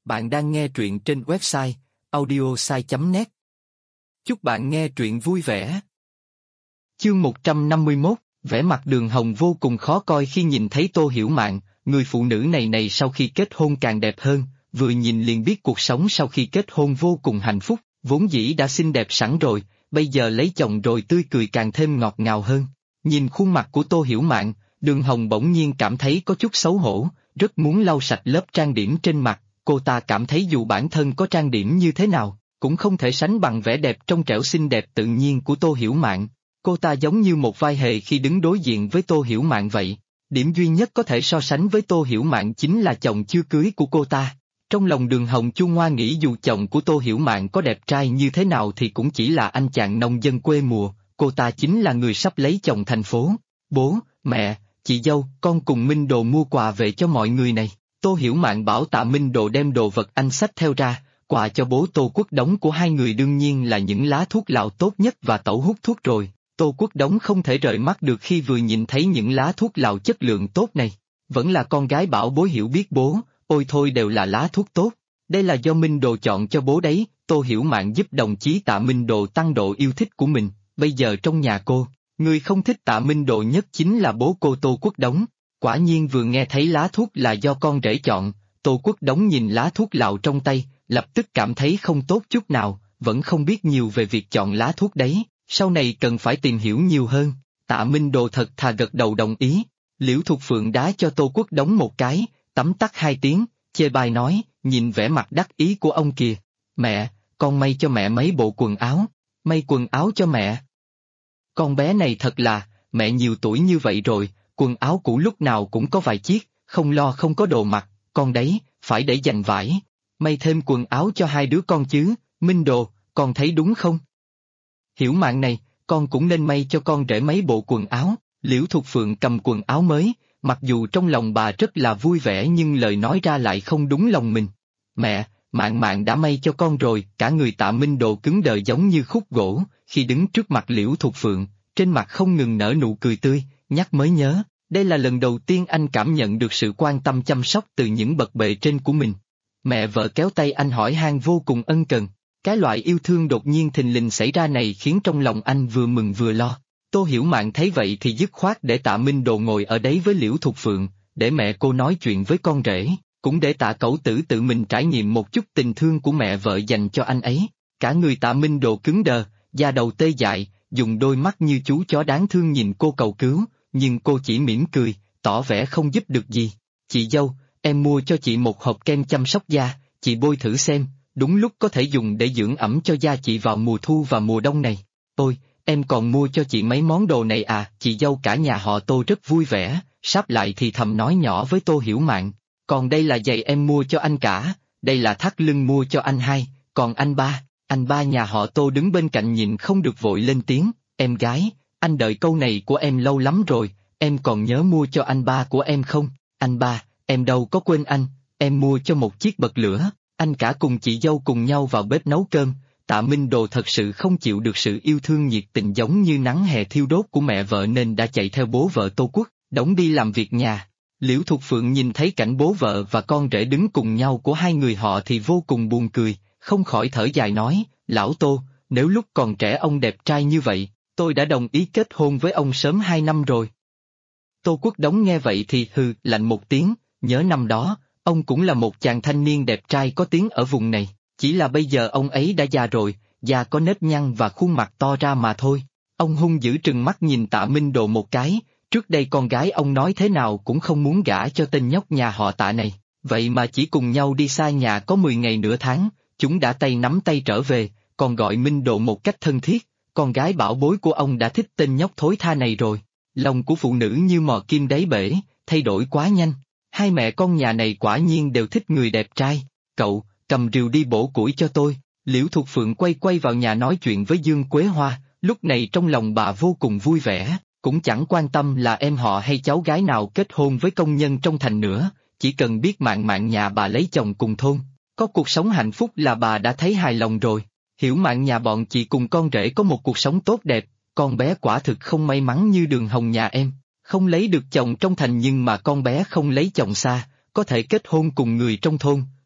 Bạn đang nghe truyện trên website audiosai.net. Chúc bạn nghe truyện vui vẻ. Chương 151, vẻ mặt Đường Hồng vô cùng khó coi khi nhìn thấy Tô Hiểu Mạn, người phụ nữ này sau khi kết hôn càng đẹp hơn, vừa nhìn liền biết cuộc sống sau khi kết hôn vô cùng hạnh phúc, vốn dĩ đã xinh đẹp sẵn rồi, bây giờ lấy chồng rồi tươi cười càng thêm ngọt ngào hơn. Nhìn khuôn mặt của Tô Hiểu Mạn, Đường Hồng bỗng nhiên cảm thấy có chút xấu hổ, rất muốn lau sạch lớp trang điểm trên mặt. Cô ta cảm thấy dù bản thân có trang điểm như thế nào, cũng không thể sánh bằng vẻ đẹp trong trẻo xinh đẹp tự nhiên của Tô Hiểu Mạn. Cô ta giống như một vai hề khi đứng đối diện với Tô Hiểu Mạn vậy. Điểm duy nhất có thể so sánh với Tô Hiểu Mạn chính là chồng chưa cưới của cô ta. Trong lòng Đường Hồng Chu Ngoa nghĩ dù chồng của Tô Hiểu Mạn có đẹp trai như thế nào thì cũng chỉ là anh chàng nông dân quê mùa, cô ta chính là người sắp lấy chồng thành phố. Bố, mẹ, chị dâu, con cùng Minh Đồ mua quà về cho mọi người này. Tô Hiểu Mạn bảo Tạ Minh Đồ đem đồ vật anh xách theo ra, quà cho bố Tô Quốc Đống của hai người đương nhiên là những lá thuốc lào tốt nhất và tẩu hút thuốc rồi. Tô Quốc Đống không thể rời mắt được khi vừa nhìn thấy những lá thuốc lào chất lượng tốt này. Vẫn là con gái bảo bối hiểu biết bố, ôi thôi đều là lá thuốc tốt. Đây là do Minh Đồ chọn cho bố đấy. Tô Hiểu Mạn giúp đồng chí Tạ Minh Đồ tăng độ yêu thích của mình. Bây giờ trong nhà cô, người không thích Tạ Minh Đồ nhất chính là bố cô Tô Quốc Đống. Quả nhiên vừa nghe thấy lá thuốc là do con rể chọn, Tô Quốc Đống nhìn lá thuốc lạo trong tay, lập tức cảm thấy không tốt chút nào, vẫn không biết nhiều về việc chọn lá thuốc đấy, sau này cần phải tìm hiểu nhiều hơn. Tạ Minh Đồ thật thà gật đầu đồng ý. Liễu Thục Phượng đá cho Tô Quốc Đống một cái, tấm tắc hai tiếng, chê bai nói, nhìn vẻ mặt đắc ý của ông kìa. Mẹ, con may cho mẹ mấy bộ quần áo, may quần áo cho mẹ. Con bé này thật là, mẹ nhiều tuổi như vậy rồi, quần áo cũ lúc nào cũng có vài chiếc, không lo không có đồ mặc, con đấy, phải để dành vải. May thêm quần áo cho hai đứa con chứ, Minh Đồ, con thấy đúng không? Hiểu Mạn này, con cũng nên may cho con rể mấy bộ quần áo. Liễu Thục Phượng cầm quần áo mới, mặc dù trong lòng bà rất là vui vẻ nhưng lời nói ra lại không đúng lòng mình. Mẹ, Mạn Mạn đã may cho con rồi, cả người Tạ Minh Đồ cứng đờ giống như khúc gỗ, khi đứng trước mặt Liễu Thục Phượng, trên mặt không ngừng nở nụ cười tươi, nhắc mới nhớ. Đây là lần đầu tiên anh cảm nhận được sự quan tâm chăm sóc từ những bậc bề trên của mình. Mẹ vợ kéo tay anh hỏi han vô cùng ân cần. Cái loại yêu thương đột nhiên thình lình xảy ra này khiến trong lòng anh vừa mừng vừa lo. Tô Hiểu Mạn thấy vậy thì dứt khoát để Tạ Minh Đồ ngồi ở đấy với Liễu Thục Phượng, để mẹ cô nói chuyện với con rể, cũng để Tạ Cẩu Tử tự mình trải nghiệm một chút tình thương của mẹ vợ dành cho anh ấy. Cả người Tạ Minh Đồ cứng đờ, da đầu tê dại, dùng đôi mắt như chú chó đáng thương nhìn cô cầu cứu. Nhưng cô chỉ mỉm cười, tỏ vẻ không giúp được gì. Chị dâu, em mua cho chị một hộp kem chăm sóc da, chị bôi thử xem, đúng lúc có thể dùng để dưỡng ẩm cho da chị vào mùa thu và mùa đông này. Ôi, em còn mua cho chị mấy món đồ này à? Chị dâu cả nhà họ Tô rất vui vẻ, sáp lại thì thầm nói nhỏ với Tô Hiểu Mạn. Còn đây là giày em mua cho anh cả, đây là thắt lưng mua cho anh hai, còn anh ba nhà họ Tô đứng bên cạnh nhìn không được vội lên tiếng, em gái. Anh đợi câu này của em lâu lắm rồi, em còn nhớ mua cho anh ba của em không? Anh ba, em đâu có quên anh, em mua cho một chiếc bật lửa, anh cả cùng chị dâu cùng nhau vào bếp nấu cơm. Tạ Minh Đồ thật sự không chịu được sự yêu thương nhiệt tình giống như nắng hè thiêu đốt của mẹ vợ nên đã chạy theo bố vợ Tô Quốc Đống đi làm việc nhà. Liễu Thục Phượng nhìn thấy cảnh bố vợ và con rể đứng cùng nhau của hai người họ thì vô cùng buồn cười, không khỏi thở dài nói, lão Tô, nếu lúc còn trẻ ông đẹp trai như vậy, tôi đã đồng ý kết hôn với ông sớm 2 năm rồi. Tô Quốc Đống nghe vậy thì hừ lạnh một tiếng, nhớ năm đó, ông cũng là một chàng thanh niên đẹp trai có tiếng ở vùng này, chỉ là bây giờ ông ấy đã già rồi, da có nếp nhăn và khuôn mặt to ra mà thôi. Ông hung dữ trừng mắt nhìn Tạ Minh Đồ một cái, trước đây con gái ông nói thế nào cũng không muốn gả cho tên nhóc nhà họ Tạ này, vậy mà chỉ cùng nhau đi xa nhà có 10 ngày nửa tháng, chúng đã tay nắm tay trở về, còn gọi Minh Đồ một cách thân thiết. Con gái bảo bối của ông đã thích tên nhóc thối tha này rồi. Lòng của phụ nữ như mò kim đáy bể, thay đổi quá nhanh. Hai mẹ con nhà này quả nhiên đều thích người đẹp trai. Cậu, cầm rìu đi bổ củi cho tôi. Liễu Thục Phượng quay vào nhà nói chuyện với Dương Quế Hoa, lúc này trong lòng bà vô cùng vui vẻ, cũng chẳng quan tâm là em họ hay cháu gái nào kết hôn với công nhân trong thành nữa, chỉ cần biết Mạn Mạn nhà bà lấy chồng cùng thôn, có cuộc sống hạnh phúc là bà đã thấy hài lòng rồi. Hiểu Mạn nhà bọn chị cùng con rể có một cuộc sống tốt đẹp, con bé quả thực không may mắn như Đường Hồng nhà em, không lấy được chồng trong thành nhưng mà con bé không lấy chồng xa, có thể kết hôn cùng người trong thôn,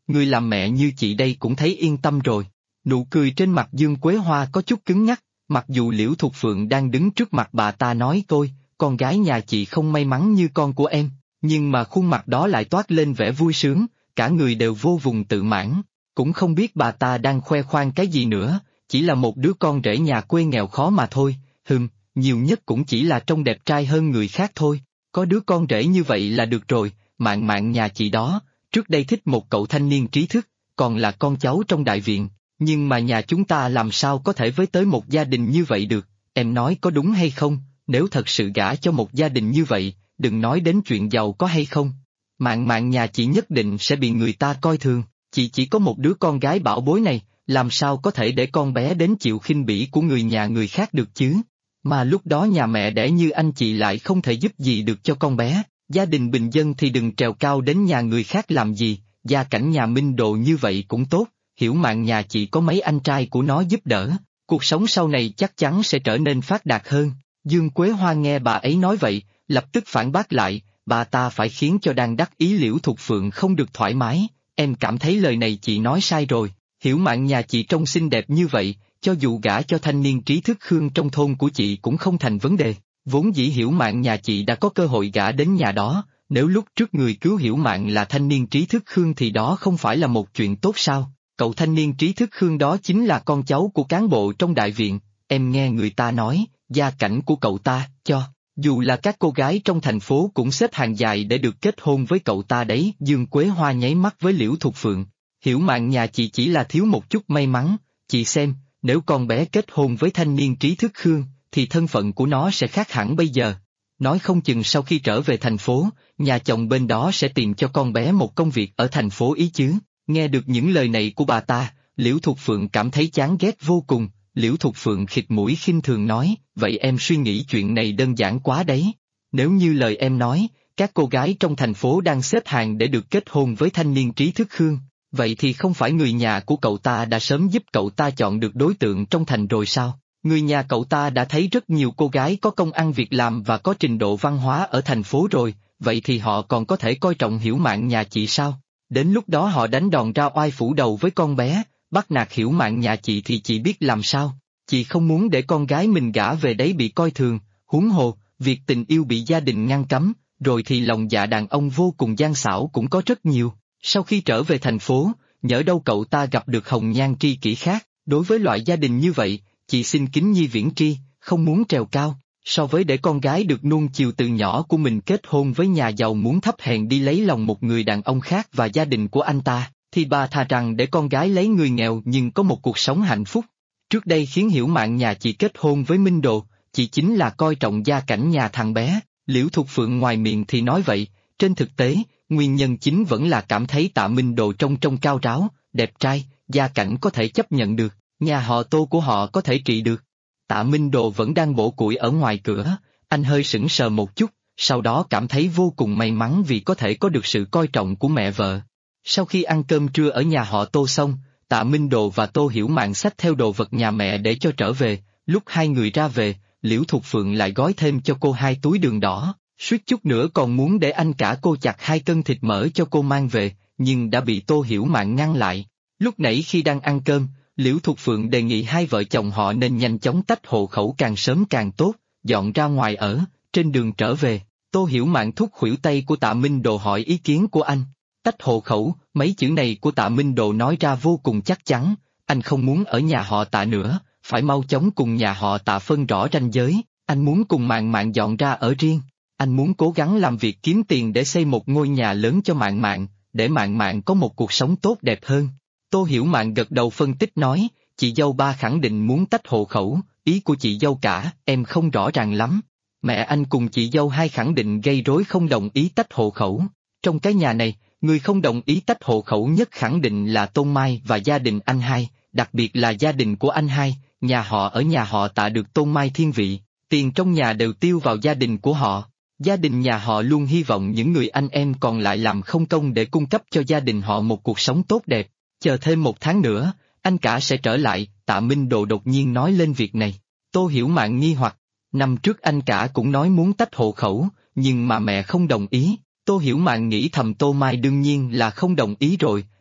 người làm mẹ như chị đây cũng thấy yên tâm rồi. Nụ cười trên mặt Dương Quế Hoa có chút cứng nhắc, mặc dù Liễu Thục Phượng đang đứng trước mặt bà ta nói tôi, con gái nhà chị không may mắn như con của em, nhưng mà khuôn mặt đó lại toát lên vẻ vui sướng, cả người đều vô vùng tự mãn, cũng không biết bà ta đang khoe khoang cái gì nữa, chỉ là một đứa con rể nhà quê nghèo khó mà thôi, nhiều nhất cũng chỉ là trông đẹp trai hơn người khác thôi, có đứa con rể như vậy là được rồi, Mạn Mạn nhà chị đó, trước đây thích một cậu thanh niên trí thức, còn là con cháu trong đại viện, nhưng mà nhà chúng ta làm sao có thể với tới một gia đình như vậy được, em nói có đúng hay không, nếu thật sự gả cho một gia đình như vậy, đừng nói đến chuyện giàu có hay không. Mạn Mạn nhà chị nhất định sẽ bị người ta coi thường, chị chỉ có một đứa con gái bảo bối này, làm sao có thể để con bé đến chịu khinh bỉ của người nhà người khác được chứ? Mà lúc đó nhà mẹ đẻ như anh chị lại không thể giúp gì được cho con bé, gia đình bình dân thì đừng trèo cao đến nhà người khác làm gì, gia cảnh nhà Minh Đồ như vậy cũng tốt, Hiểu Mạn nhà chị có mấy anh trai của nó giúp đỡ, cuộc sống sau này chắc chắn sẽ trở nên phát đạt hơn. Dương Quế Hoa nghe bà ấy nói vậy, lập tức phản bác lại, bà ta phải khiến cho đang đắc ý Liễu Thục Phượng không được thoải mái, em cảm thấy lời này chị nói sai rồi, Hiểu Mạn nhà chị trông xinh đẹp như vậy, cho dù gả cho thanh niên trí thức Khương trong thôn của chị cũng không thành vấn đề, vốn dĩ Hiểu Mạn nhà chị đã có cơ hội gả đến nhà đó, nếu lúc trước người cứu Hiểu Mạn là thanh niên trí thức Khương thì đó không phải là một chuyện tốt sao, cậu thanh niên trí thức Khương đó chính là con cháu của cán bộ trong đại viện, em nghe người ta nói, gia cảnh của cậu ta, dù là các cô gái trong thành phố cũng xếp hàng dài để được kết hôn với cậu ta đấy. Dương Quế Hoa nháy mắt với Liễu Thục Phượng, Hiểu Mạn nhà chị chỉ là thiếu một chút may mắn, chị xem, nếu con bé kết hôn với thanh niên trí thức Khương, thì thân phận của nó sẽ khác hẳn bây giờ. Nói không chừng sau khi trở về thành phố, nhà chồng bên đó sẽ tìm cho con bé một công việc ở thành phố ý chứ. Nghe được những lời này của bà ta, Liễu Thục Phượng cảm thấy chán ghét vô cùng. Liễu Thục Phượng khịt mũi khinh thường nói, vậy em suy nghĩ chuyện này đơn giản quá đấy. Nếu như lời em nói, các cô gái trong thành phố đang xếp hàng để được kết hôn với thanh niên trí thức Khương, vậy thì không phải người nhà của cậu ta đã sớm giúp cậu ta chọn được đối tượng trong thành rồi sao? Người nhà cậu ta đã thấy rất nhiều cô gái có công ăn việc làm và có trình độ văn hóa ở thành phố rồi, vậy thì họ còn có thể coi trọng Hiểu Mạn nhà chị sao? Đến lúc đó họ đánh đòn ra oai phủ đầu với con bé, bắt nạt Hiểu Mạn nhà chị thì chị biết làm sao? Chị không muốn để con gái mình gả về đấy bị coi thường, huống hồ, việc tình yêu bị gia đình ngăn cấm, rồi thì lòng dạ đàn ông vô cùng gian xảo cũng có rất nhiều. Sau khi trở về thành phố, nhỡ đâu cậu ta gặp được hồng nhan tri kỷ khác, đối với loại gia đình như vậy, chị xin kính nhi viễn tri, không muốn trèo cao, so với để con gái được nuông chiều từ nhỏ của mình kết hôn với nhà giàu muốn thấp hèn đi lấy lòng một người đàn ông khác và gia đình của anh ta, thì bà thà rằng để con gái lấy người nghèo nhưng có một cuộc sống hạnh phúc. Trước đây khiến Hiểu Mạn nhà chị kết hôn với Minh Đồ, chị chính là coi trọng gia cảnh nhà thằng bé, Liễu Thục Phượng ngoài miệng thì nói vậy, trên thực tế, nguyên nhân chính vẫn là cảm thấy Tạ Minh Đồ trông cao ráo, đẹp trai, gia cảnh có thể chấp nhận được, nhà họ Tô của họ có thể trị được. Tạ Minh Đồ vẫn đang bổ củi ở ngoài cửa, anh hơi sững sờ một chút, sau đó cảm thấy vô cùng may mắn vì có thể có được sự coi trọng của mẹ vợ. Sau khi ăn cơm trưa ở nhà họ Tô xong, Tạ Minh Đồ và Tô Hiểu Mạn xách theo đồ vật nhà mẹ để cho trở về, lúc hai người ra về, Liễu Thục Phượng lại gói thêm cho cô 2 túi đường đỏ, suýt chút nữa còn muốn để anh cả cô chặt 2 cân thịt mỡ cho cô mang về, nhưng đã bị Tô Hiểu Mạn ngăn lại. Lúc nãy khi đang ăn cơm, Liễu Thục Phượng đề nghị hai vợ chồng họ nên nhanh chóng tách hộ khẩu càng sớm càng tốt, dọn ra ngoài ở. Trên đường trở về, Tô Hiểu Mạn thúc khuỷu tay của Tạ Minh Đồ hỏi ý kiến của anh. Tách hộ khẩu, mấy chữ này của Tạ Minh Đồ nói ra vô cùng chắc chắn, anh không muốn ở nhà họ Tạ nữa, phải mau chóng cùng nhà họ Tạ phân rõ ranh giới, anh muốn cùng Mạn Mạn dọn ra ở riêng, anh muốn cố gắng làm việc kiếm tiền để xây một ngôi nhà lớn cho Mạn Mạn, để Mạn Mạn có một cuộc sống tốt đẹp hơn. Tô Hiểu Mạn gật đầu phân tích nói, chị dâu ba khẳng định muốn tách hộ khẩu, ý của chị dâu cả, em không rõ ràng lắm. Mẹ anh cùng chị dâu hai khẳng định gây rối không đồng ý tách hộ khẩu. Trong cái nhà này, người không đồng ý tách hộ khẩu nhất khẳng định là Tôn Mai và gia đình anh hai, đặc biệt là gia đình của anh hai, nhà họ ở nhà họ Tạ được Tôn Mai thiên vị, tiền trong nhà đều tiêu vào gia đình của họ. Gia đình nhà họ luôn hy vọng những người anh em còn lại làm không công để cung cấp cho gia đình họ một cuộc sống tốt đẹp. Chờ thêm 1 tháng nữa, anh cả sẽ trở lại, Tạ Minh Đồ đột nhiên nói lên việc này. Tô Hiểu Mạn nghi hoặc, năm trước anh cả cũng nói muốn tách hộ khẩu, nhưng mà mẹ không đồng ý. Tô Hiểu Mạn nghĩ thầm Tô Mai đương nhiên là không đồng ý rồi,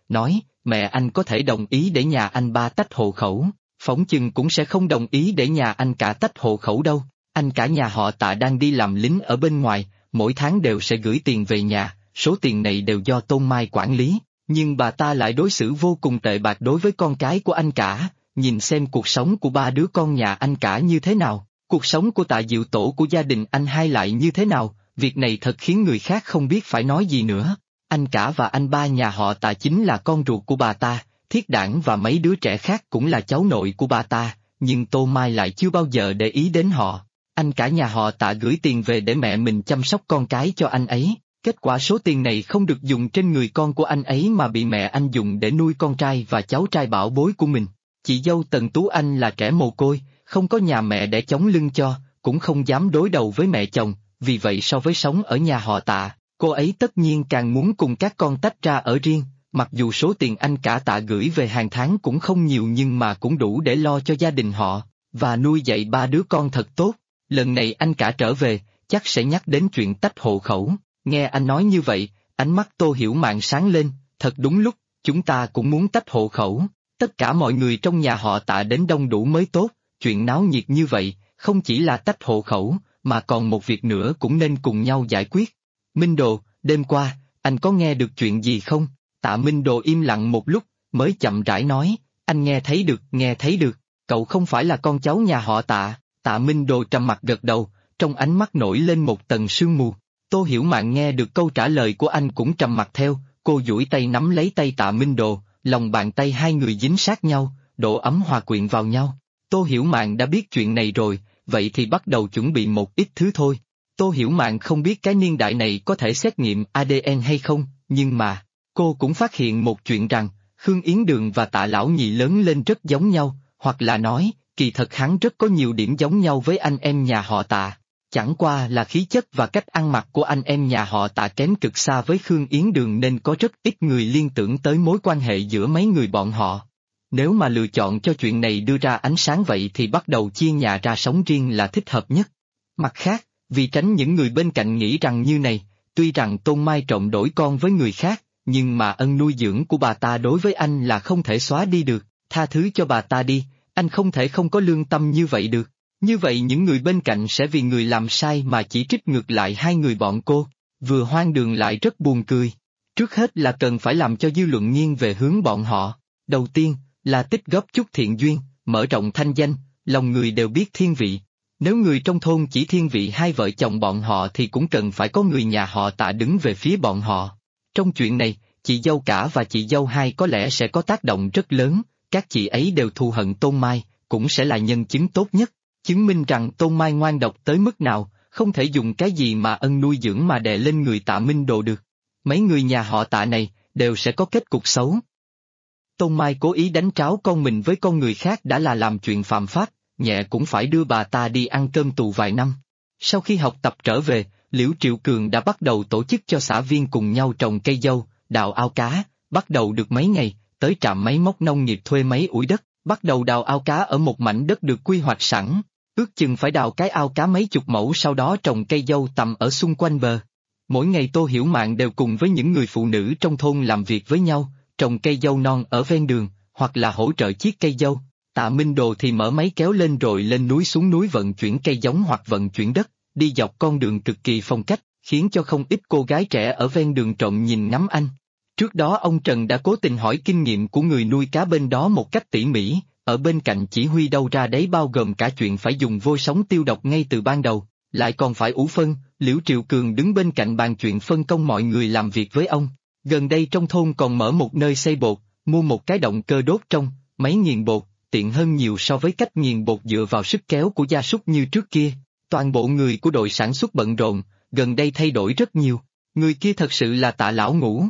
nói, mẹ anh có thể đồng ý để nhà anh ba tách hộ khẩu, phỏng chừng cũng sẽ không đồng ý để nhà anh cả tách hộ khẩu đâu. Anh cả nhà họ Tạ đang đi làm lính ở bên ngoài, mỗi tháng đều sẽ gửi tiền về nhà, số tiền này đều do Tôn Mai quản lý, nhưng bà ta lại đối xử vô cùng tệ bạc đối với con cái của anh cả. Nhìn xem cuộc sống của ba đứa con nhà anh cả như thế nào, cuộc sống của Tạ Diệu Tổ của gia đình anh hai lại như thế nào, việc này thật khiến người khác không biết phải nói gì nữa. Anh cả và anh ba nhà họ Tạ chính là con ruột của bà ta, Thiết Đản và mấy đứa trẻ khác cũng là cháu nội của bà ta, nhưng Tô Mai lại chưa bao giờ để ý đến họ. Anh cả nhà họ Tạ gửi tiền về để mẹ mình chăm sóc con cái cho anh ấy, kết quả số tiền này không được dùng trên người con của anh ấy mà bị mẹ anh dùng để nuôi con trai và cháu trai bảo bối của mình. Chị dâu Tần Tú Anh là trẻ mồ côi, không có nhà mẹ để chống lưng cho, cũng không dám đối đầu với mẹ chồng, vì vậy so với sống ở nhà họ Tạ, cô ấy tất nhiên càng muốn cùng các con tách ra ở riêng. Mặc dù số tiền anh cả Tạ gửi về hàng tháng cũng không nhiều nhưng mà cũng đủ để lo cho gia đình họ, và nuôi dạy ba đứa con thật tốt. Lần này anh cả trở về, chắc sẽ nhắc đến chuyện tách hộ khẩu. Nghe anh nói như vậy, ánh mắt Tô Hiểu Mạn sáng lên, thật đúng lúc, chúng ta cũng muốn tách hộ khẩu. Tất cả mọi người trong nhà họ Tạ đến đông đủ mới tốt, chuyện náo nhiệt như vậy, không chỉ là tách hộ khẩu, mà còn một việc nữa cũng nên cùng nhau giải quyết. Minh Đồ, đêm qua, anh có nghe được chuyện gì không? Tạ Minh Đồ im lặng một lúc, mới chậm rãi nói, anh nghe thấy được, cậu không phải là con cháu nhà họ Tạ. Tạ Minh Đồ trầm mặc gật đầu, trong ánh mắt nổi lên một tầng sương mù. Tô Hiểu Mạn nghe được câu trả lời của anh cũng trầm mặc theo, cô duỗi tay nắm lấy tay Tạ Minh Đồ, lòng bàn tay hai người dính sát nhau, độ ấm hòa quyện vào nhau. Tô Hiểu Mạn đã biết chuyện này rồi, vậy thì bắt đầu chuẩn bị một ít thứ thôi. Tô Hiểu Mạn không biết cái niên đại này có thể xét nghiệm ADN hay không, nhưng mà, cô cũng phát hiện một chuyện rằng, Khương Yến Đường và Tạ Lão Nhị lớn lên rất giống nhau, hoặc là nói, kỳ thật hắn rất có nhiều điểm giống nhau với anh em nhà họ Tạ. Chẳng qua là khí chất và cách ăn mặc của anh em nhà họ Tạ kém cực xa với Khương Yến Đường nên có rất ít người liên tưởng tới mối quan hệ giữa mấy người bọn họ. Nếu mà lựa chọn cho chuyện này đưa ra ánh sáng vậy thì bắt đầu chia nhà ra sống riêng là thích hợp nhất. Mặt khác, vì tránh những người bên cạnh nghĩ rằng như này, tuy rằng Tôn Mai trộm đổi con với người khác, nhưng mà ân nuôi dưỡng của bà ta đối với anh là không thể xóa đi được, tha thứ cho bà ta đi, anh không thể không có lương tâm như vậy được. Như vậy những người bên cạnh sẽ vì người làm sai mà chỉ trích ngược lại hai người bọn cô, vừa hoang đường lại rất buồn cười. Trước hết là cần phải làm cho dư luận nghiêng về hướng bọn họ. Đầu tiên, là tích góp chút thiện duyên, mở rộng thanh danh, lòng người đều biết thiên vị. Nếu người trong thôn chỉ thiên vị hai vợ chồng bọn họ thì cũng cần phải có người nhà họ Tạ đứng về phía bọn họ. Trong chuyện này, chị dâu cả và chị dâu hai có lẽ sẽ có tác động rất lớn, các chị ấy đều thù hận Tôn Mai, cũng sẽ là nhân chứng tốt nhất, chứng minh rằng Tôn Mai ngoan độc tới mức nào, không thể dùng cái gì mà ân nuôi dưỡng mà đè lên người Tạ Minh Đồ được. Mấy người nhà họ Tạ này, đều sẽ có kết cục xấu. Tôn Mai cố ý đánh tráo con mình với con người khác đã là làm chuyện phạm pháp, nhẹ cũng phải đưa bà ta đi ăn cơm tù vài năm. Sau khi học tập trở về, Liễu Triệu Cường đã bắt đầu tổ chức cho xã viên cùng nhau trồng cây dâu, đào ao cá, bắt đầu được mấy ngày, tới trạm máy móc nông nghiệp thuê máy ủi đất, bắt đầu đào ao cá ở một mảnh đất được quy hoạch sẵn, ước chừng phải đào cái ao cá mấy chục mẫu sau đó trồng cây dâu tầm ở xung quanh bờ. Mỗi ngày Tô Hiểu Mạn đều cùng với những người phụ nữ trong thôn làm việc với nhau, trồng cây dâu non ở ven đường, hoặc là hỗ trợ chiết cây dâu. Tạ Minh Đồ thì mở máy kéo lên rồi lên núi xuống núi vận chuyển cây giống hoặc vận chuyển đất, đi dọc con đường cực kỳ phong cách, khiến cho không ít cô gái trẻ ở ven đường trộm nhìn ngắm anh. Trước đó ông Trần đã cố tình hỏi kinh nghiệm của người nuôi cá bên đó một cách tỉ mỉ, ở bên cạnh chỉ huy đâu ra đấy bao gồm cả chuyện phải dùng vôi sống tiêu độc ngay từ ban đầu, lại còn phải ủ phân. Liễu Triệu Cường đứng bên cạnh bàn chuyện phân công mọi người làm việc với ông. Gần đây trong thôn còn mở một nơi xây bột, mua một cái động cơ đốt trong, máy nghiền bột, tiện hơn nhiều so với cách nghiền bột dựa vào sức kéo của gia súc như trước kia. Toàn bộ người của đội sản xuất bận rộn, gần đây thay đổi rất nhiều. Người kia thật sự là Tạ Lão Ngũ.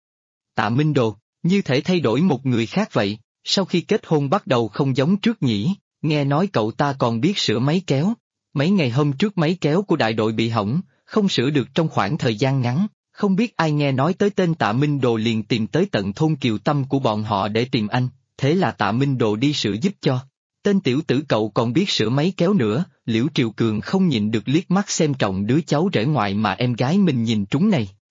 Tạ Minh Đồ, như thể thay đổi một người khác vậy, sau khi kết hôn bắt đầu không giống trước nhỉ, nghe nói cậu ta còn biết sửa máy kéo. Mấy ngày hôm trước máy kéo của đại đội bị hỏng, không sửa được trong khoảng thời gian ngắn, không biết ai nghe nói tới tên Tạ Minh Đồ liền tìm tới tận thôn Kiều Tâm của bọn họ để tìm anh, thế là Tạ Minh Đồ đi sửa giúp cho. Tên tiểu tử cậu còn biết sửa máy kéo nữa, Liễu Triệu Cường không nhịn được liếc mắt xem trọng đứa cháu rể ngoại mà em gái mình nhìn trúng này,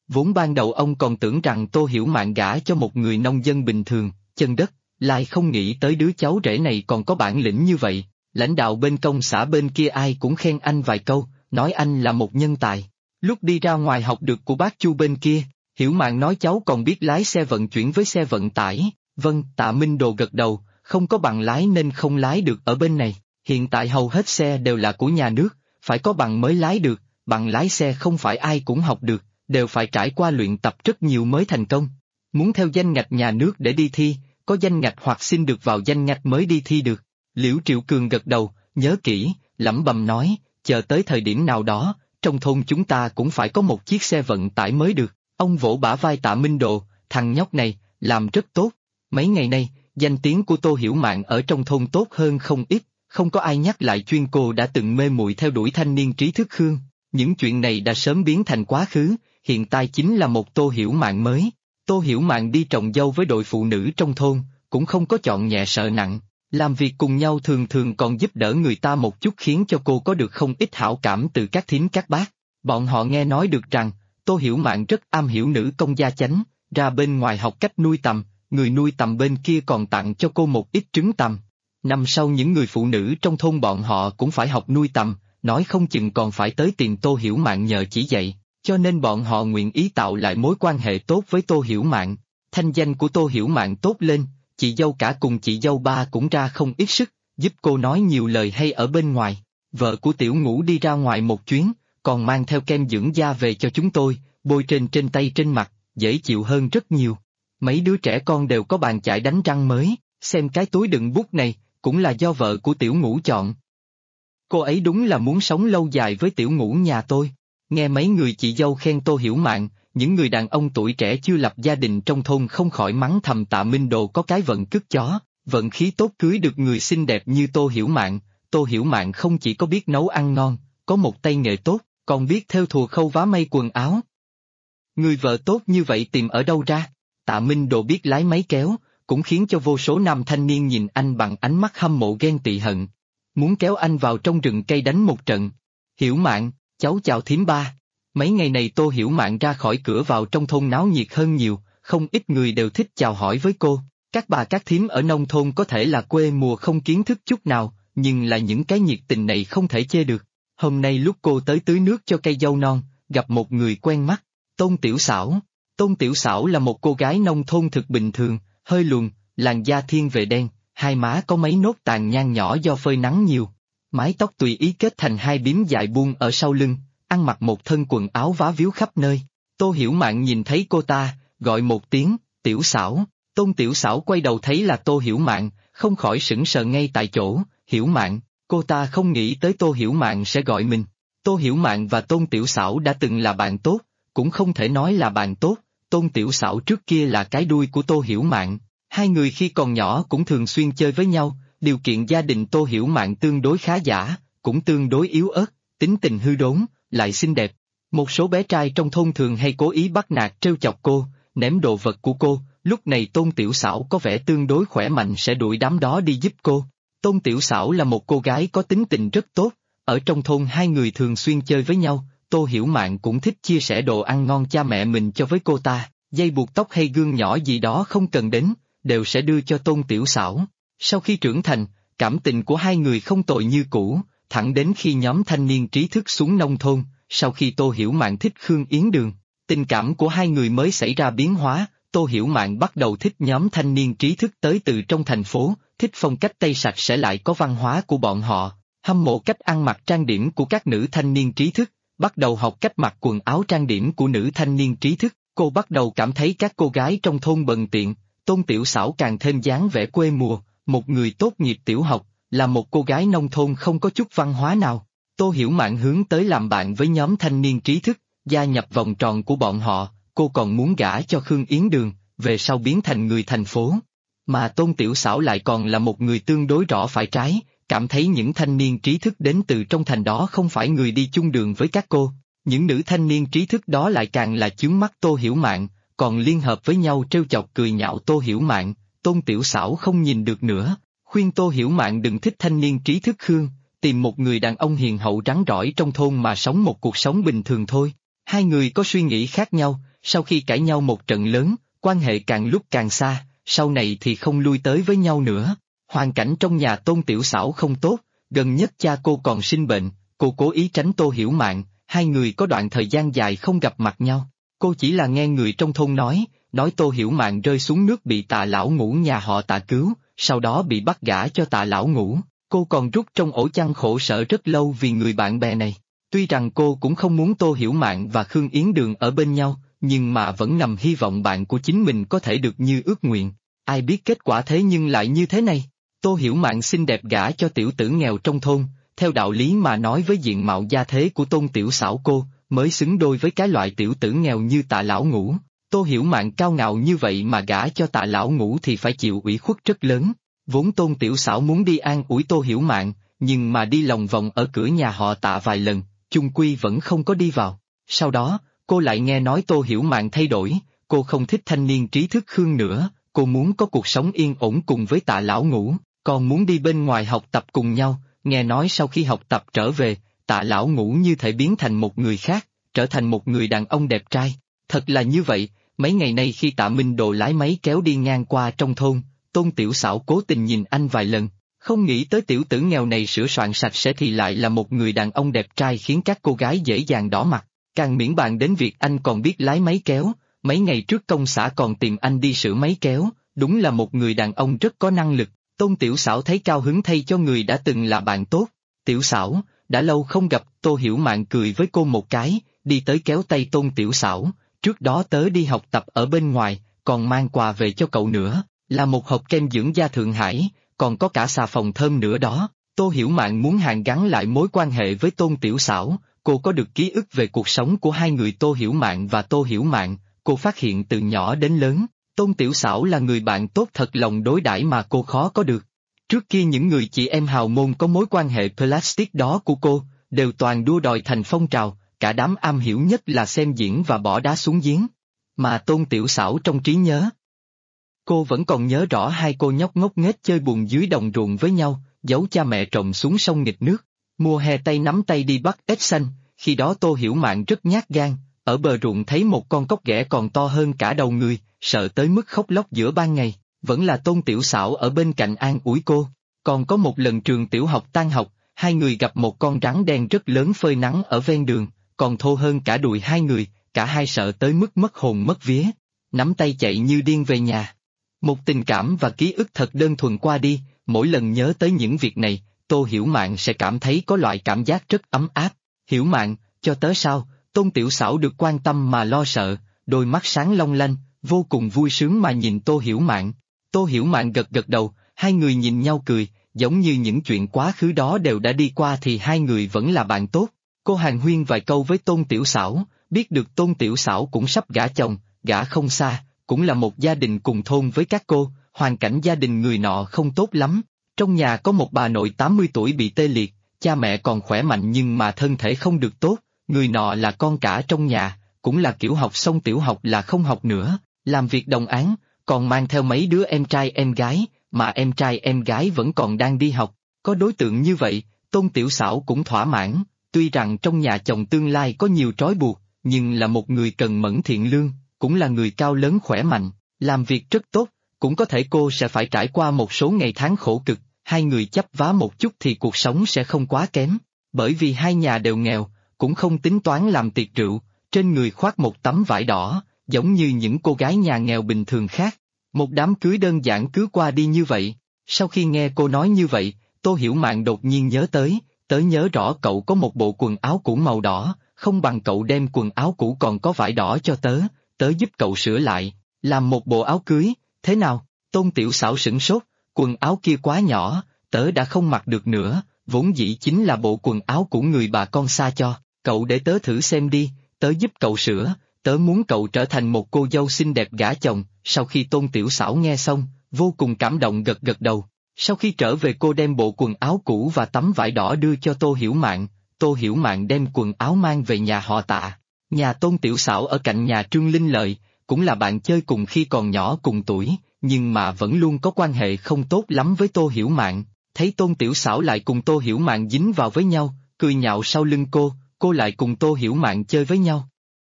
Vốn ban đầu ông còn tưởng rằng Tô Hiểu Mạn gả cho một người nông dân bình thường, chân đất, lại không nghĩ tới đứa cháu rể này còn có bản lĩnh như vậy. Lãnh đạo bên công xã bên kia ai cũng khen anh vài câu, nói anh là một nhân tài. Lúc đi ra ngoài học được của bác Chu bên kia, Hiểu Mạn nói cháu còn biết lái xe vận chuyển với xe vận tải. Vâng, Tạ Minh Đồ gật đầu, không có bằng lái nên không lái được ở bên này. Hiện tại hầu hết xe đều là của nhà nước, phải có bằng mới lái được, bằng lái xe không phải ai cũng học được, đều phải trải qua luyện tập rất nhiều mới thành công. Muốn theo danh ngạch nhà nước để đi thi, có danh ngạch hoặc xin được vào danh ngạch mới đi thi được. Liễu Triệu Cường gật đầu, nhớ kỹ, lẩm bẩm nói, chờ tới thời điểm nào đó, trong thôn chúng ta cũng phải có một chiếc xe vận tải mới được. Ông vỗ bả vai Tạ Minh Độ, thằng nhóc này, làm rất tốt. Mấy ngày nay, danh tiếng của Tô Hiểu Mạn ở trong thôn tốt hơn không ít, không có ai nhắc lại chuyên cô đã từng mê muội theo đuổi thanh niên trí thức Khương. Những chuyện này đã sớm biến thành quá khứ, hiện tại chính là một Tô Hiểu Mạn mới. Tô Hiểu Mạn đi trồng dâu với đội phụ nữ trong thôn, cũng không có chọn nhẹ sợ nặng. Làm việc cùng nhau thường thường còn giúp đỡ người ta một chút khiến cho cô có được không ít hảo cảm từ các thím các bác. Bọn họ nghe nói được rằng, Tô Hiểu Mạn rất am hiểu nữ công gia chánh, ra bên ngoài học cách nuôi tầm, người nuôi tầm bên kia còn tặng cho cô một ít trứng tầm. Năm sau những người phụ nữ trong thôn bọn họ cũng phải học nuôi tầm, nói không chừng còn phải tới tìm Tô Hiểu Mạn nhờ chỉ dạy, cho nên bọn họ nguyện ý tạo lại mối quan hệ tốt với Tô Hiểu Mạn. Thanh danh của Tô Hiểu Mạn tốt lên, chị dâu cả cùng chị dâu ba cũng ra không ít sức, giúp cô nói nhiều lời hay ở bên ngoài. Vợ của Tiểu Ngũ đi ra ngoài một chuyến, còn mang theo kem dưỡng da về cho chúng tôi, bôi trên tay trên mặt, dễ chịu hơn rất nhiều. Mấy đứa trẻ con đều có bàn chải đánh răng mới, xem cái túi đựng bút này, cũng là do vợ của Tiểu Ngũ chọn. Cô ấy đúng là muốn sống lâu dài với Tiểu Ngũ nhà tôi. Nghe mấy người chị dâu khen Tô Hiểu Mạn, những người đàn ông tuổi trẻ chưa lập gia đình trong thôn không khỏi mắng thầm Tạ Minh Đồ có cái vận cứt chó, vận khí tốt cưới được người xinh đẹp như Tô Hiểu Mạn. Tô Hiểu Mạn không chỉ có biết nấu ăn ngon, có một tay nghề tốt, còn biết thêu thùa khâu vá may quần áo. Người vợ tốt như vậy tìm ở đâu ra? Tạ Minh Đồ biết lái máy kéo, cũng khiến cho vô số nam thanh niên nhìn anh bằng ánh mắt hâm mộ ghen tị hận. Muốn kéo anh vào trong rừng cây đánh một trận. Hiểu Mạn, cháu chào thím ba. Mấy ngày này Tô Hiểu Mạn ra khỏi cửa vào trong thôn náo nhiệt hơn nhiều, không ít người đều thích chào hỏi với cô. Các bà các thím ở nông thôn có thể là quê mùa không kiến thức chút nào, nhưng là những cái nhiệt tình này không thể chê được. Hôm nay lúc cô tới tưới nước cho cây dâu non, gặp một người quen mắt, Tôn Tiểu Xảo. Tôn Tiểu Xảo là một cô gái nông thôn thực bình thường, hơi lùn, làn da thiên về đen, hai má có mấy nốt tàn nhang nhỏ do phơi nắng nhiều. Mái tóc tùy ý kết thành hai bím dài buông ở sau lưng, ăn mặc một thân quần áo vá víu khắp nơi. Tô Hiểu Mạn nhìn thấy cô ta, gọi một tiếng, Tiểu Xảo. Tôn Tiểu Xảo quay đầu thấy là Tô Hiểu Mạn, không khỏi sững sờ ngay tại chỗ. Hiểu Mạn, cô ta không nghĩ tới Tô Hiểu Mạn sẽ gọi mình. Tô Hiểu Mạn và Tôn Tiểu Xảo đã từng là bạn tốt, cũng không thể nói là bạn tốt. Tôn Tiểu Xảo trước kia là cái đuôi của Tô Hiểu Mạn, hai người khi còn nhỏ cũng thường xuyên chơi với nhau. Điều kiện gia đình Tô Hiểu Mạn tương đối khá giả, cũng tương đối yếu ớt, tính tình hư đốn, lại xinh đẹp. Một số bé trai trong thôn thường hay cố ý bắt nạt trêu chọc cô, ném đồ vật của cô. Lúc này Tôn Tiểu Xảo có vẻ tương đối khỏe mạnh sẽ đuổi đám đó đi giúp cô. Tôn Tiểu Xảo là một cô gái có tính tình rất tốt, ở trong thôn hai người thường xuyên chơi với nhau. Tô Hiểu Mạn cũng thích chia sẻ đồ ăn ngon cha mẹ mình cho với cô ta, dây buộc tóc hay gương nhỏ gì đó không cần đến, đều sẽ đưa cho Tôn Tiểu Xảo. Sau khi trưởng thành, cảm tình của hai người không tồi như cũ, thẳng đến khi nhóm thanh niên trí thức xuống nông thôn, sau khi Tô Hiểu Mạn thích Khương Yến Đường, tình cảm của hai người mới xảy ra biến hóa. Tô Hiểu Mạn bắt đầu thích nhóm thanh niên trí thức tới từ trong thành phố, thích phong cách Tây sạch sẽ lại có văn hóa của bọn họ, hâm mộ cách ăn mặc trang điểm của các nữ thanh niên trí thức, bắt đầu học cách mặc quần áo trang điểm của nữ thanh niên trí thức. Cô bắt đầu cảm thấy các cô gái trong thôn bần tiện. Tôn Tiểu Xảo càng thêm dáng vẻ quê mùa, một người tốt nghiệp tiểu học, là một cô gái nông thôn không có chút văn hóa nào. Tô Hiểu Mạn hướng tới làm bạn với nhóm thanh niên trí thức, gia nhập vòng tròn của bọn họ. Cô còn muốn gả cho Khương Yến Đường, về sau biến thành người thành phố. Mà Tôn Tiểu Xảo lại còn là một người tương đối rõ phải trái, cảm thấy những thanh niên trí thức đến từ trong thành đó không phải người đi chung đường với các cô. Những nữ thanh niên trí thức đó lại càng là chướng mắt Tô Hiểu Mạn, còn liên hợp với nhau trêu chọc cười nhạo Tô Hiểu Mạn. Tôn Tiểu Xảo không nhìn được nữa, khuyên Tô Hiểu Mạn đừng thích thanh niên trí thức Khương, tìm một người đàn ông hiền hậu rắn rỏi trong thôn mà sống một cuộc sống bình thường thôi. Hai người có suy nghĩ khác nhau, Sau khi cãi nhau một trận lớn, quan hệ càng lúc càng xa, sau này thì không lui tới với nhau nữa. Hoàn cảnh trong nhà Tôn Tiểu Xảo không tốt, gần nhất cha cô còn sinh bệnh, cô cố ý tránh Tô Hiểu Mạn, hai người có đoạn thời gian dài không gặp mặt nhau. Cô chỉ là nghe người trong thôn nói Tô Hiểu Mạn rơi xuống nước bị Tạ lão ngũ nhà họ Tạ cứu, sau đó bị bắt gả cho Tạ lão ngũ. Cô còn rút trong ổ chăn khổ sở rất lâu vì người bạn bè này. Tuy rằng cô cũng không muốn Tô Hiểu Mạn và Khương Yến Đường ở bên nhau, nhưng mà vẫn ngầm hy vọng bạn của chính mình có thể được như ước nguyện. Ai biết kết quả thế nhưng lại như thế này. Tô Hiểu Mạn xinh đẹp gả cho tiểu tử nghèo trong thôn, theo đạo lý mà nói với diện mạo gia thế của Tôn Tiểu Xảo cô, mới xứng đôi với cái loại tiểu tử nghèo như Tạ lão ngũ. Tô Hiểu Mạn cao ngạo như vậy mà gả cho Tạ lão ngũ thì phải chịu ủy khuất rất lớn. Vốn Tôn Tiểu Xảo muốn đi an ủi Tô Hiểu Mạn, nhưng mà đi lòng vòng ở cửa nhà họ Tạ vài lần, chung quy vẫn không có đi vào. Sau đó, cô lại nghe nói Tô Hiểu Mạn thay đổi, cô không thích thanh niên trí thức Khương nữa, cô muốn có cuộc sống yên ổn cùng với Tạ lão ngũ, còn muốn đi bên ngoài học tập cùng nhau. Nghe nói sau khi học tập trở về, Tạ lão ngũ như thể biến thành một người khác, trở thành một người đàn ông đẹp trai. Thật là như vậy, mấy ngày nay khi Tạ Minh Đồ lái máy kéo đi ngang qua trong thôn, Tôn Tiểu Xảo cố tình nhìn anh vài lần, không nghĩ tới tiểu tử nghèo này sửa soạn sạch sẽ thì lại là một người đàn ông đẹp trai khiến các cô gái dễ dàng đỏ mặt, càng miễn bàn đến việc anh còn biết lái máy kéo, mấy ngày trước công xã còn tìm anh đi sửa máy kéo, đúng là một người đàn ông rất có năng lực. Tôn Tiểu Xảo thấy cao hứng thay cho người đã từng là bạn tốt. Tiểu Xảo, đã lâu không gặp. Tô Hiểu Mạn cười với cô một cái, đi tới kéo tay Tôn Tiểu Xảo, trước đó tớ đi học tập ở bên ngoài, còn mang quà về cho cậu nữa, là một hộp kem dưỡng da Thượng Hải, còn có cả xà phòng thơm nữa đó. Tô Hiểu Mạn muốn hàn gắn lại mối quan hệ với Tôn Tiểu Xảo, cô có được ký ức về cuộc sống của hai người Tô Hiểu Mạn và Tô Hiểu Mạn, cô phát hiện từ nhỏ đến lớn, Tôn Tiểu Xảo là người bạn tốt thật lòng đối đãi mà cô khó có được. Trước kia những người chị em hào môn có mối quan hệ plastic đó của cô, đều toàn đua đòi thành phong trào, cả đám am hiểu nhất là xem diễn và bỏ đá xuống giếng. Mà Tôn Tiểu Xảo trong trí nhớ, cô vẫn còn nhớ rõ hai cô nhóc ngốc nghếch chơi bùn dưới đồng ruộng với nhau, giấu cha mẹ trộm xuống sông nghịch nước. Mùa hè tay nắm tay đi bắt ếch xanh, khi đó Tô Hiểu Mạn rất nhát gan, ở bờ ruộng thấy một con cóc ghẻ còn to hơn cả đầu người, sợ tới mức khóc lóc giữa ban ngày, vẫn là Tôn Tiểu Xảo ở bên cạnh an ủi cô. Còn có một lần trường tiểu học tan học, hai người gặp một con rắn đen rất lớn phơi nắng ở ven đường, còn thô hơn cả đùi hai người, cả hai sợ tới mức mất hồn mất vía, nắm tay chạy như điên về nhà. Một tình cảm và ký ức thật đơn thuần qua đi, mỗi lần nhớ tới những việc này, Tô Hiểu Mạn sẽ cảm thấy có loại cảm giác rất ấm áp. Hiểu Mạn, cho tới sao? Tôn Tiểu Xảo được quan tâm mà lo sợ, đôi mắt sáng long lanh, vô cùng vui sướng mà nhìn Tô Hiểu Mạn. Tô Hiểu Mạn gật gật đầu, hai người nhìn nhau cười, giống như những chuyện quá khứ đó đều đã đi qua thì hai người vẫn là bạn tốt. Cô hàn huyên vài câu với Tôn Tiểu Xảo, biết được Tôn Tiểu Xảo cũng sắp gả chồng, gả không xa, cũng là một gia đình cùng thôn với các cô, hoàn cảnh gia đình người nọ không tốt lắm. Trong nhà có một bà nội 80 tuổi bị tê liệt, cha mẹ còn khỏe mạnh nhưng mà thân thể không được tốt, người nọ là con cả trong nhà, cũng là kiểu học xong tiểu học là không học nữa, làm việc đồng áng, còn mang theo mấy đứa em trai em gái, mà em trai em gái vẫn còn đang đi học. Có đối tượng như vậy, Tôn Tiểu Xảo cũng thỏa mãn, tuy rằng trong nhà chồng tương lai có nhiều trói buộc, nhưng là một người cần mẫn thiện lương, cũng là người cao lớn khỏe mạnh, làm việc rất tốt, cũng có thể cô sẽ phải trải qua một số ngày tháng khổ cực, hai người chấp vá một chút thì cuộc sống sẽ không quá kém, bởi vì hai nhà đều nghèo, cũng không tính toán làm tiệc rượu, trên người khoác một tấm vải đỏ, giống như những cô gái nhà nghèo bình thường khác. Một đám cưới đơn giản cứ qua đi như vậy. Sau khi nghe cô nói như vậy, Tô Hiểu Mạn đột nhiên nhớ tới, tớ nhớ rõ cậu có một bộ quần áo cũ màu đỏ, không bằng cậu đem quần áo cũ còn có vải đỏ cho tớ, tớ giúp cậu sửa lại, làm một bộ áo cưới, thế nào? Tôn Tiểu Xảo sửng sốt, quần áo kia quá nhỏ, tớ đã không mặc được nữa, vốn dĩ chính là bộ quần áo của người bà con xa cho, cậu để tớ thử xem đi, tớ giúp cậu sửa, tớ muốn cậu trở thành một cô dâu xinh đẹp gả chồng. Sau khi Tôn Tiểu Xảo nghe xong, vô cùng cảm động gật gật đầu. Sau khi trở về cô đem bộ quần áo cũ và tấm vải đỏ đưa cho Tô Hiểu Mạn, Tô Hiểu Mạn đem quần áo mang về nhà họ Tạ. Nhà Tôn Tiểu Xảo ở cạnh nhà Trương Linh Lợi, cũng là bạn chơi cùng khi còn nhỏ cùng tuổi, nhưng mà vẫn luôn có quan hệ không tốt lắm với Tô Hiểu Mạn. Thấy Tôn Tiểu Xảo lại cùng Tô Hiểu Mạn dính vào với nhau, cười nhạo sau lưng cô lại cùng Tô Hiểu Mạn chơi với nhau.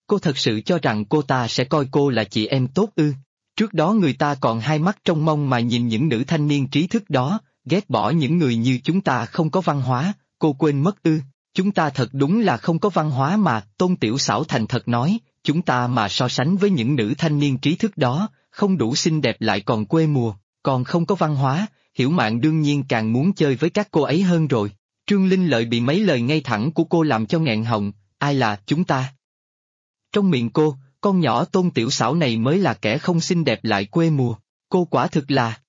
Cô thật sự cho rằng cô ta sẽ coi cô là chị em tốt ư? Trước đó người ta còn hai mắt trông mong mà nhìn những nữ thanh niên trí thức đó, ghét bỏ những người như chúng ta không có văn hóa, cô quên mất ư? Chúng ta thật đúng là không có văn hóa mà, Tôn Tiểu Xảo thành thật nói, chúng ta mà so sánh với những nữ thanh niên trí thức đó, không đủ xinh đẹp lại còn quê mùa, còn không có văn hóa, Hiểu Mạn đương nhiên càng muốn chơi với các cô ấy hơn rồi. Trương Linh Lợi bị mấy lời ngay thẳng của cô làm cho nghẹn họng, ai là chúng ta? Trong miệng cô, con nhỏ Tôn Tiểu Xảo này mới là kẻ không xinh đẹp lại quê mùa, cô quả thực là...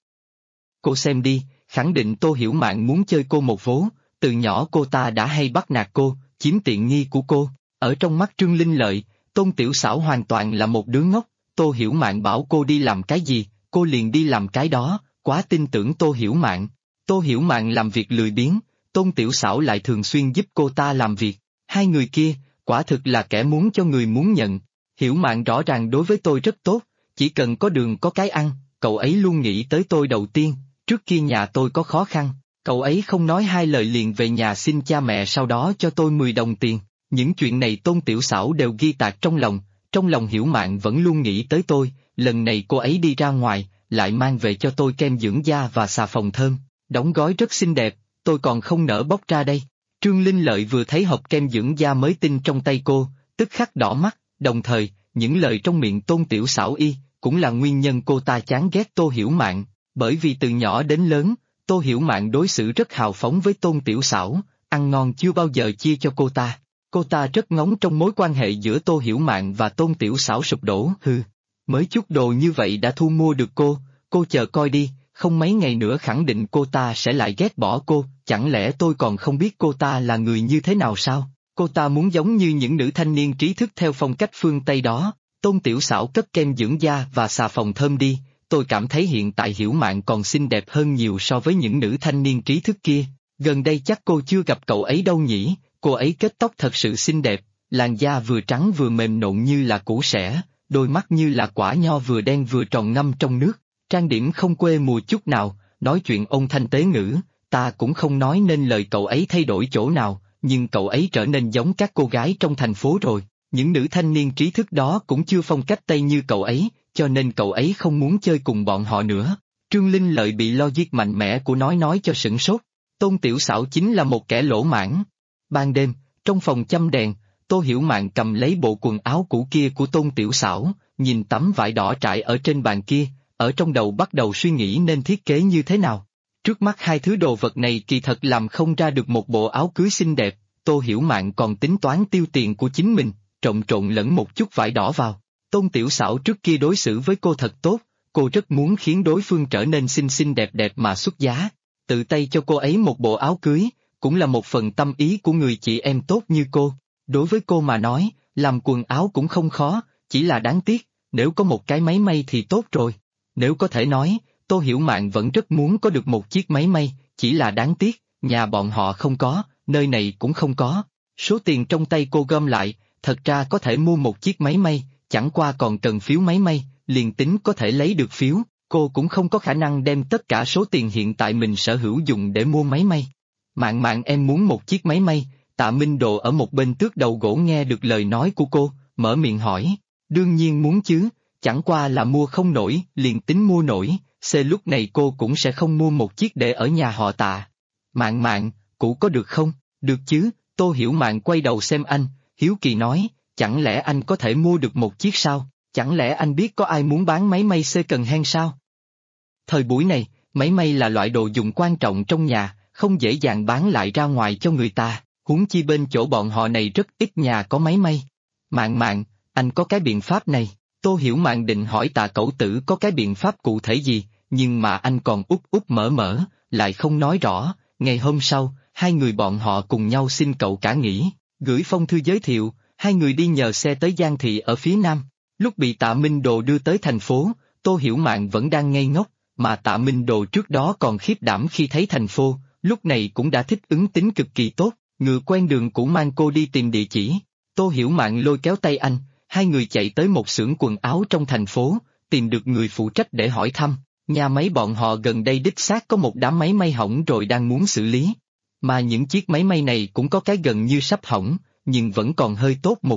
Cô xem đi, khẳng định Tô Hiểu Mạn muốn chơi cô một vố, từ nhỏ cô ta đã hay bắt nạt cô, chiếm tiện nghi của cô, ở trong mắt Trương Linh Lợi, Tôn Tiểu Xảo hoàn toàn là một đứa ngốc, Tô Hiểu Mạn bảo cô đi làm cái gì, cô liền đi làm cái đó, quá tin tưởng Tô Hiểu Mạn. Tô Hiểu Mạn làm việc lười biếng, Tôn Tiểu Xảo lại thường xuyên giúp cô ta làm việc, hai người kia, quả thực là kẻ muốn cho người muốn nhận. Hiểu Mạn rõ ràng đối với tôi rất tốt, chỉ cần có đường có cái ăn, cậu ấy luôn nghĩ tới tôi đầu tiên, trước kia nhà tôi có khó khăn, cậu ấy không nói hai lời liền về nhà xin cha mẹ sau đó cho tôi 10 đồng tiền, những chuyện này Tôn Tiểu Xảo đều ghi tạc trong lòng Hiểu Mạn vẫn luôn nghĩ tới tôi, lần này cô ấy đi ra ngoài, lại mang về cho tôi kem dưỡng da và xà phòng thơm, đóng gói rất xinh đẹp, tôi còn không nỡ bóc ra đây. Trương Linh Lợi vừa thấy hộp kem dưỡng da mới tinh trong tay cô, tức khắc đỏ mắt, đồng thời, những lời trong miệng Tôn Tiểu Xảo cũng là nguyên nhân cô ta chán ghét Tô Hiểu Mạn, bởi vì từ nhỏ đến lớn, Tô Hiểu Mạn đối xử rất hào phóng với Tôn Tiểu Xảo, ăn ngon chưa bao giờ chia cho cô ta rất ngóng trong mối quan hệ giữa Tô Hiểu Mạn và Tôn Tiểu Xảo sụp đổ, mới chút đồ như vậy đã thu mua được cô chờ coi đi, không mấy ngày nữa khẳng định cô ta sẽ lại ghét bỏ cô, chẳng lẽ tôi còn không biết cô ta là người như thế nào sao? Cô ta muốn giống như những nữ thanh niên trí thức theo phong cách phương Tây đó, Tôn Tiểu Xảo cất kem dưỡng da và xà phòng thơm đi, tôi cảm thấy hiện tại Hiểu Mạn còn xinh đẹp hơn nhiều so với những nữ thanh niên trí thức kia, gần đây chắc cô chưa gặp cậu ấy đâu nhỉ, cô ấy kết tóc thật sự xinh đẹp, làn da vừa trắng vừa mềm nộn như là củ sẻ, đôi mắt như là quả nho vừa đen vừa tròn ngâm trong nước, trang điểm không quê mùa chút nào, nói chuyện ôn thanh tế ngữ, ta cũng không nói nên lời cậu ấy thay đổi chỗ nào, nhưng cậu ấy trở nên giống các cô gái trong thành phố rồi, những nữ thanh niên trí thức đó cũng chưa phong cách Tây như cậu ấy, cho nên cậu ấy không muốn chơi cùng bọn họ nữa. Trương Linh Lợi bị logic mạnh mẽ của nói cho sửng sốt, Tôn Tiểu Xảo chính là một kẻ lỗ mãng. Ban đêm, trong phòng châm đèn, Tô Hiểu Mạn cầm lấy bộ quần áo cũ kia của Tôn Tiểu Xảo, nhìn tấm vải đỏ trải ở trên bàn kia, ở trong đầu bắt đầu suy nghĩ nên thiết kế như thế nào. Trước mắt hai thứ đồ vật này kỳ thật làm không ra được một bộ áo cưới xinh đẹp, Tô Hiểu Mạn còn tính toán tiêu tiền của chính mình, trộn lẫn một chút vải đỏ vào. Tôn Tiểu Xảo trước kia đối xử với cô thật tốt, cô rất muốn khiến đối phương trở nên xinh xinh đẹp đẹp mà xuất giá. Tự tay cho cô ấy một bộ áo cưới, cũng là một phần tâm ý của người chị em tốt như cô. Đối với cô mà nói, làm quần áo cũng không khó, chỉ là đáng tiếc, nếu có một cái máy may thì tốt rồi. Nếu có thể nói, Tô Hiểu Mạn vẫn rất muốn có được một chiếc máy may, chỉ là đáng tiếc, nhà bọn họ không có, nơi này cũng không có. Số tiền trong tay cô gom lại, thật ra có thể mua một chiếc máy may, chẳng qua còn cần phiếu máy may, liền tính có thể lấy được phiếu, cô cũng không có khả năng đem tất cả số tiền hiện tại mình sở hữu dùng để mua máy may. Mạn Mạn em muốn một chiếc máy may, Tạ Minh Đồ ở một bên tước đầu gỗ nghe được lời nói của cô, mở miệng hỏi, đương nhiên muốn chứ, chẳng qua là mua không nổi, liền tính mua nổi, lúc này cô cũng sẽ không mua một chiếc để ở nhà họ Tạ. Mạn Mạn, cũ có được không? Được chứ, Tô Hiểu Mạn quay đầu xem anh, hiếu kỳ nói, chẳng lẽ anh có thể mua được một chiếc sao? Chẳng lẽ anh biết có ai muốn bán máy may second hand sao? Thời buổi này, máy may là loại đồ dùng quan trọng trong nhà, không dễ dàng bán lại ra ngoài cho người ta, huống chi bên chỗ bọn họ này rất ít nhà có máy may. Mạn Mạn, anh có cái biện pháp này. Tô Hiểu Mạn định hỏi Tạ Cẩu Tử có cái biện pháp cụ thể gì, nhưng mà anh còn úp mở, lại không nói rõ. Ngày hôm sau, hai người bọn họ cùng nhau xin cậu cả nghỉ, gửi phong thư giới thiệu, hai người đi nhờ xe tới Giang Thị ở phía nam. Lúc bị Tạ Minh Đồ đưa tới thành phố, Tô Hiểu Mạn vẫn đang ngây ngốc, mà Tạ Minh Đồ trước đó còn khiếp đảm khi thấy thành phố, lúc này cũng đã thích ứng tính cực kỳ tốt, ngựa quen đường cũ mang cô đi tìm địa chỉ. Tô Hiểu Mạn lôi kéo tay anh, hai người chạy tới một xưởng quần áo trong thành phố, tìm được người phụ trách để hỏi thăm, nhà máy bọn họ gần đây đích xác có một đám máy may hỏng rồi đang muốn xử lý. Mà những chiếc máy may này cũng có cái gần như sắp hỏng, nhưng vẫn còn hơi tốt một chút,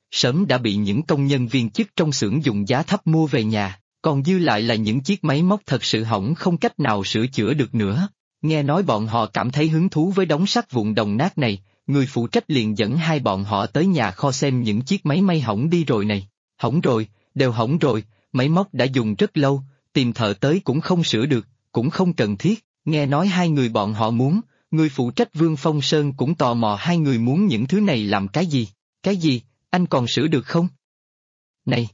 sớm đã bị những công nhân viên chức trong xưởng dùng giá thấp mua về nhà, còn dư lại là những chiếc máy móc thật sự hỏng không cách nào sửa chữa được nữa. Nghe nói bọn họ cảm thấy hứng thú với đống sắt vụn đồng nát này, người phụ trách liền dẫn hai bọn họ tới nhà kho xem những chiếc máy may hỏng đi rồi này. Hỏng rồi, đều hỏng rồi, máy móc đã dùng rất lâu, tìm thợ tới cũng không sửa được, cũng không cần thiết. Nghe nói hai người bọn họ muốn, người phụ trách Vương Phong Sơn cũng tò mò hai người muốn những thứ này làm cái gì? Cái gì, anh còn sửa được không? Này!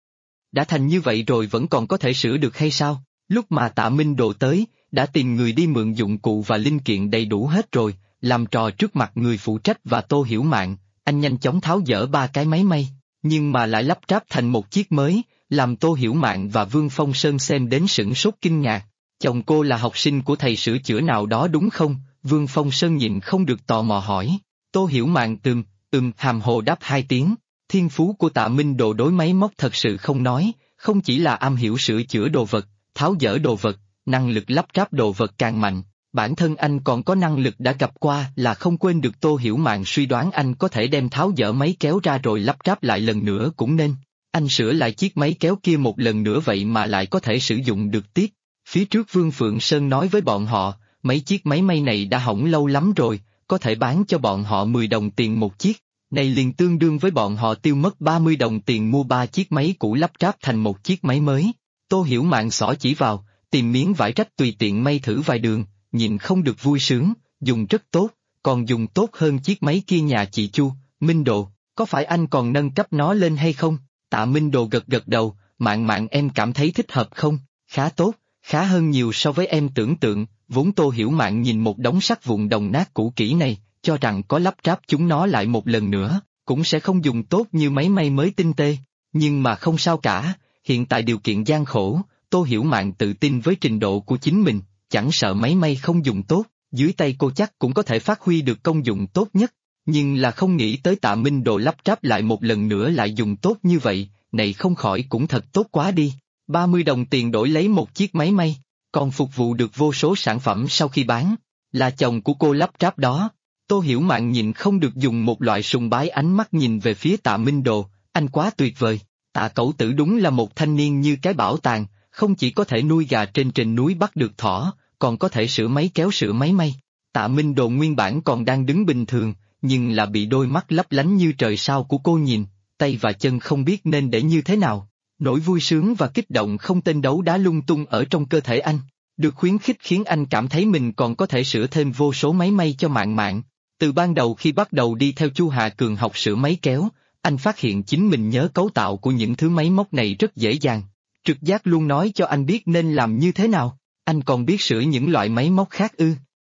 Đã thành như vậy rồi vẫn còn có thể sửa được hay sao? Lúc mà Tạ Minh Độ tới, đã tìm người đi mượn dụng cụ và linh kiện đầy đủ hết rồi, làm trò trước mặt người phụ trách và Tô Hiểu Mạn, anh nhanh chóng tháo dỡ ba cái máy may, nhưng mà lại lắp ráp thành một chiếc mới, làm Tô Hiểu Mạn và Vương Phong Sơn xem đến sửng sốt kinh ngạc. Chồng cô là học sinh của thầy sửa chữa nào đó đúng không? Vương Phong Sơn nhịn không được tò mò hỏi. Tô Hiểu Mạn hàm hồ đáp hai tiếng. Thiên phú của Tạ Minh Độ đối máy móc thật sự không nói, không chỉ là am hiểu sửa chữa đồ vật, tháo dỡ đồ vật, năng lực lắp ráp đồ vật càng mạnh. Bản thân anh còn có năng lực đã gặp qua là không quên được. Tô Hiểu Mạn suy đoán anh có thể đem tháo dỡ máy kéo ra rồi lắp ráp lại lần nữa cũng nên. Anh sửa lại chiếc máy kéo kia một lần nữa vậy mà lại có thể sử dụng được tiếp. Phía trước Vương Phượng Sơn nói với bọn họ, mấy chiếc máy may này đã hỏng lâu lắm rồi, có thể bán cho bọn họ 10 đồng tiền một chiếc. Này liền tương đương với bọn họ tiêu mất 30 đồng tiền mua 3 chiếc máy cũ lắp ráp thành một chiếc máy mới. Tô Hiểu Mạn xỏ chỉ vào, tìm miếng vải rách tùy tiện may thử vài đường, nhìn không được vui sướng, dùng rất tốt, còn dùng tốt hơn chiếc máy kia nhà chị Chu. Minh Độ, có phải anh còn nâng cấp nó lên hay không? Tạ Minh Độ gật gật đầu, Mạn em cảm thấy thích hợp không? Khá tốt, khá hơn nhiều so với em tưởng tượng. Vốn Tô Hiểu Mạn nhìn một đống sắt vụn đồng nát cũ kỹ này, cho rằng có lắp ráp chúng nó lại một lần nữa, cũng sẽ không dùng tốt như máy may mới tinh tê. Nhưng mà không sao cả, hiện tại điều kiện gian khổ, Tô Hiểu Mạn tự tin với trình độ của chính mình, chẳng sợ máy may không dùng tốt, dưới tay cô chắc cũng có thể phát huy được công dụng tốt nhất. Nhưng là không nghĩ tới Tạ Minh Độ lắp ráp lại một lần nữa lại dùng tốt như vậy, này không khỏi cũng thật tốt quá đi. 30 đồng tiền đổi lấy một chiếc máy may, còn phục vụ được vô số sản phẩm sau khi bán. Là chồng của cô lắp ráp đó. Tô Hiểu Mạn nhìn không được dùng một loại sùng bái ánh mắt nhìn về phía Tạ Minh Độ, anh quá tuyệt vời. Tạ cẩu tử đúng là một thanh niên như cái bảo tàng, không chỉ có thể nuôi gà trên núi bắt được thỏ, còn có thể sửa máy kéo sửa máy may. Tạ Minh Độ nguyên bản còn đang đứng bình thường, nhưng là bị đôi mắt lấp lánh như trời sao của cô nhìn, tay và chân không biết nên để như thế nào. Nỗi vui sướng và kích động không tên đấu đá lung tung ở trong cơ thể anh. Được khuyến khích khiến anh cảm thấy mình còn có thể sửa thêm vô số máy may cho Mạn. Từ ban đầu khi bắt đầu đi theo Chu Hà Cường học sửa máy kéo, anh phát hiện chính mình nhớ cấu tạo của những thứ máy móc này rất dễ dàng. Trực giác luôn nói cho anh biết nên làm như thế nào. Anh còn biết sửa những loại máy móc khác ư?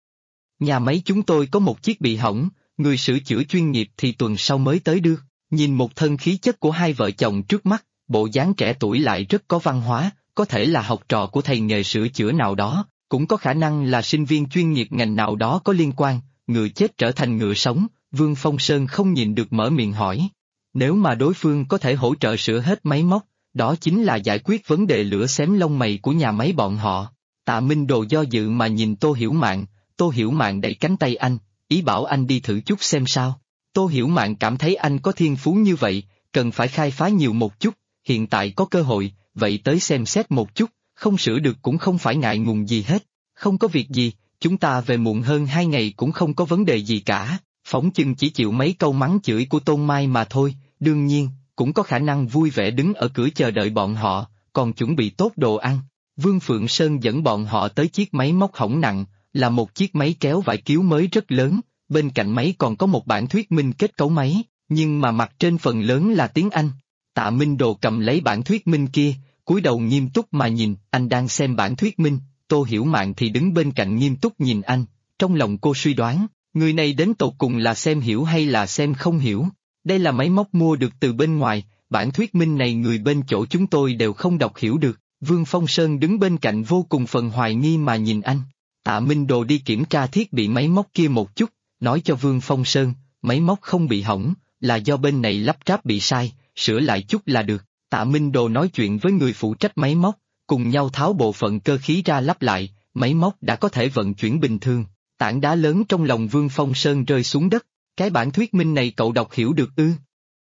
Nhà máy chúng tôi có một chiếc bị hỏng, người sửa chữa chuyên nghiệp thì tuần sau mới tới được. Nhìn một thân khí chất của hai vợ chồng trước mắt, bộ dáng trẻ tuổi lại rất có văn hóa, có thể là học trò của thầy nghề sửa chữa nào đó, cũng có khả năng là sinh viên chuyên nghiệp ngành nào đó có liên quan. Ngựa chết trở thành ngựa sống, Vương Phong Sơn không nhìn được mở miệng hỏi. Nếu mà đối phương có thể hỗ trợ sửa hết máy móc, đó chính là giải quyết vấn đề lửa xém lông mày của nhà máy bọn họ. Tạ Minh Độ do dự mà nhìn Tô Hiểu Mạn, Tô Hiểu Mạn đẩy cánh tay anh, ý bảo anh đi thử chút xem sao. Tô Hiểu Mạn cảm thấy anh có thiên phú như vậy, cần phải khai phá nhiều một chút, hiện tại có cơ hội, vậy tới xem xét một chút, không sửa được cũng không phải ngại ngùng gì hết. Không có việc gì, chúng ta về muộn hơn 2 ngày cũng không có vấn đề gì cả, phỏng chừng chỉ chịu mấy câu mắng chửi của Tôn Mai mà thôi, đương nhiên, cũng có khả năng vui vẻ đứng ở cửa chờ đợi bọn họ, còn chuẩn bị tốt đồ ăn. Vương Phượng Sơn dẫn bọn họ tới chiếc máy móc hỏng nặng, là một chiếc máy kéo vải cứu mới rất lớn, bên cạnh máy còn có một bản thuyết minh kết cấu máy, nhưng mà mặt trên phần lớn là tiếng Anh. Tạ Minh Độ cầm lấy bản thuyết minh kia, cúi đầu nghiêm túc mà nhìn, anh đang xem bản thuyết minh. Tô Hiểu Mạn thì đứng bên cạnh nghiêm túc nhìn anh, trong lòng cô suy đoán, người này đến tột cùng là xem hiểu hay là xem không hiểu. Đây là máy móc mua được từ bên ngoài, bản thuyết minh này người bên chỗ chúng tôi đều không đọc hiểu được. Vương Phong Sơn đứng bên cạnh vô cùng phần hoài nghi mà nhìn anh. Tạ Minh Độ đi kiểm tra thiết bị máy móc kia một chút, nói cho Vương Phong Sơn, máy móc không bị hỏng, là do bên này lắp ráp bị sai, sửa lại chút là được. Tạ Minh Độ nói chuyện với người phụ trách máy móc, cùng nhau tháo bộ phận cơ khí ra lắp lại, máy móc đã có thể vận chuyển bình thường. Tảng đá lớn trong lòng Vương Phong Sơn rơi xuống đất, cái bản thuyết minh này cậu đọc hiểu được ư?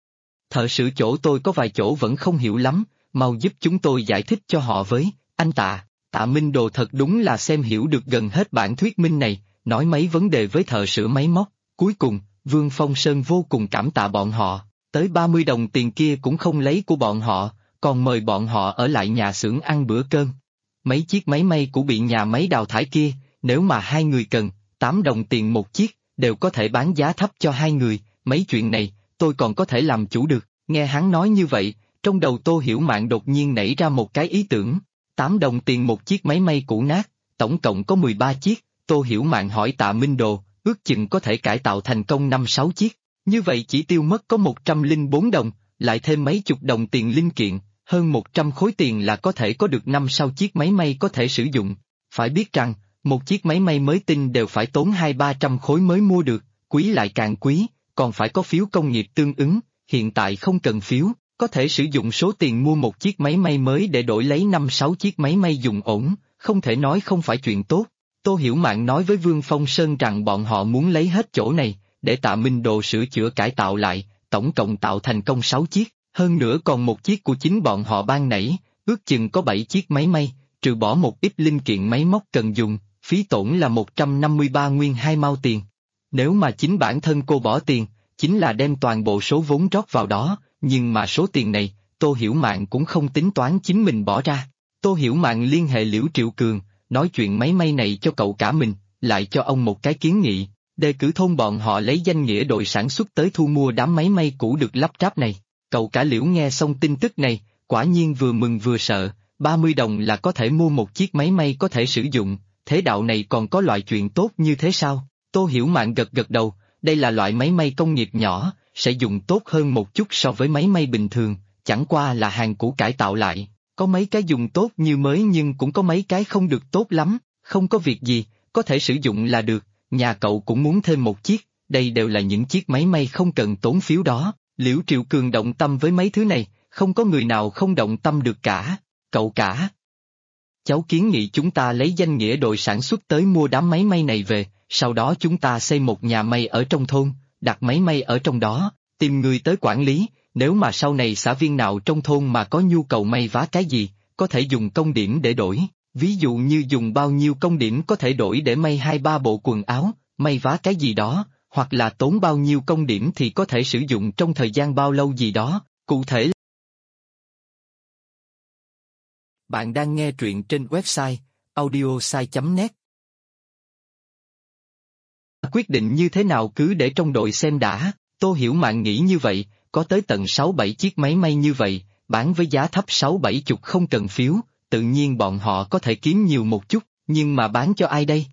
Thợ sửa chỗ tôi có vài chỗ vẫn không hiểu lắm, mau giúp chúng tôi giải thích cho họ với, anh Tạ. Tạ Minh Đồ thật đúng là xem hiểu được gần hết bản thuyết minh này, nói mấy vấn đề với thợ sửa máy móc. Cuối cùng, Vương Phong Sơn vô cùng cảm tạ bọn họ, tới 30 đồng tiền kia cũng không lấy của bọn họ, còn mời bọn họ ở lại nhà xưởng ăn bữa cơm. Mấy chiếc máy may của bị nhà máy đào thải kia, nếu mà hai người cần, 8 đồng tiền một chiếc, đều có thể bán giá thấp cho hai người, mấy chuyện này, tôi còn có thể làm chủ được. Nghe hắn nói như vậy, trong đầu Tô Hiểu Mạn đột nhiên nảy ra một cái ý tưởng. 8 đồng tiền một chiếc máy may cũ nát, tổng cộng có 13 chiếc, Tô Hiểu Mạn hỏi Tạ Minh Đồ, ước chừng có thể cải tạo thành công 5-6 chiếc, như vậy chỉ tiêu mất có 104 đồng, lại thêm mấy chục đồng tiền linh kiện, hơn 100 khối tiền là có thể có được 5-6 chiếc máy may có thể sử dụng. Phải biết rằng, một chiếc máy may mới tinh đều phải tốn 200-300 khối mới mua được, quý lại càng quý, còn phải có phiếu công nghiệp tương ứng, hiện tại không cần phiếu, có thể sử dụng số tiền mua một chiếc máy may mới để đổi lấy 5-6 chiếc máy may dùng ổn, không thể nói không phải chuyện tốt. Tô Hiểu Mạn nói với Vương Phong Sơn rằng bọn họ muốn lấy hết chỗ này, để Tạ Minh Đồ sửa chữa cải tạo lại, tổng cộng tạo thành công 6 chiếc, hơn nữa còn một chiếc của chính bọn họ ban nãy, ước chừng có 7 chiếc máy may, trừ bỏ một ít linh kiện máy móc cần dùng, phí tổn là 153 nguyên 2 mao tiền. Nếu mà chính bản thân cô bỏ tiền, chính là đem toàn bộ số vốn rót vào đó, nhưng mà số tiền này, Tô Hiểu Mạn cũng không tính toán chính mình bỏ ra. Tô Hiểu Mạn liên hệ Liễu Triệu Cường, nói chuyện máy may này cho cậu cả mình, lại cho ông một cái kiến nghị, đề cử thôn bọn họ lấy danh nghĩa đội sản xuất tới thu mua đám máy may cũ được lắp ráp này. Cậu cả Liễu nghe xong tin tức này, quả nhiên vừa mừng vừa sợ, 30 đồng là có thể mua một chiếc máy may có thể sử dụng, thế đạo này còn có loại chuyện tốt như thế sao? Tô Hiểu Mạn gật gật đầu, đây là loại máy may công nghiệp nhỏ, sẽ dùng tốt hơn một chút so với máy may bình thường, chẳng qua là hàng cũ cải tạo lại, có mấy cái dùng tốt như mới nhưng cũng có mấy cái không được tốt lắm, không có việc gì, có thể sử dụng là được, nhà cậu cũng muốn thêm một chiếc, đây đều là những chiếc máy may không cần tốn phiếu đó. Liễu Triệu Cường động tâm với mấy thứ này, không có người nào không động tâm được cả. Cậu cả, cháu kiến nghị chúng ta lấy danh nghĩa đội sản xuất tới mua đám máy may này về, sau đó chúng ta xây một nhà may ở trong thôn, đặt máy may ở trong đó, tìm người tới quản lý, nếu mà sau này xã viên nào trong thôn mà có nhu cầu may vá cái gì, có thể dùng công điểm để đổi, ví dụ như dùng bao nhiêu công điểm có thể đổi để may 2-3 bộ quần áo, may vá cái gì đó, hoặc là tốn bao nhiêu công điểm thì có thể sử dụng trong thời gian bao lâu gì đó, cụ thể. Bạn đang nghe truyện trên website audiosai.net. Quyết định như thế nào cứ để trong đội xem đã, Tô Hiểu Mạn nghĩ như vậy, có tới tận 6-7 chiếc máy may như vậy, bán với giá thấp 6-7 chục không cần phiếu, tự nhiên bọn họ có thể kiếm nhiều một chút, nhưng mà bán cho ai đây?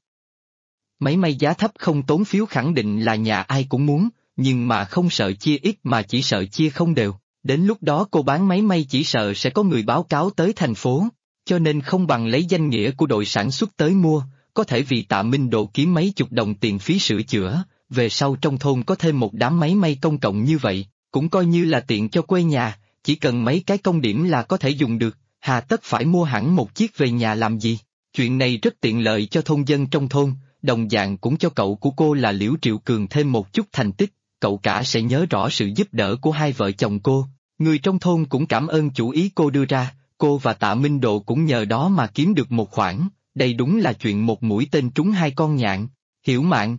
Máy may giá thấp không tốn phiếu khẳng định là nhà ai cũng muốn, nhưng mà không sợ chia ít mà chỉ sợ chia không đều, đến lúc đó cô bán máy may chỉ sợ sẽ có người báo cáo tới thành phố, cho nên không bằng lấy danh nghĩa của đội sản xuất tới mua, có thể vì Tạ Minh Độ kiếm mấy chục đồng tiền phí sửa chữa, về sau trong thôn có thêm một đám máy may công cộng như vậy, cũng coi như là tiện cho quê nhà, chỉ cần mấy cái công điểm là có thể dùng được, hà tất phải mua hẳn một chiếc về nhà làm gì, chuyện này rất tiện lợi cho thôn dân trong thôn. Đồng dạng cũng cho cậu của cô là Liễu Triệu Cường thêm một chút thành tích, cậu cả sẽ nhớ rõ sự giúp đỡ của hai vợ chồng cô, người trong thôn cũng cảm ơn chủ ý cô đưa ra, cô và Tạ Minh Độ cũng nhờ đó mà kiếm được một khoản, đây đúng là chuyện một mũi tên trúng hai con nhạn. Hiểu Mạn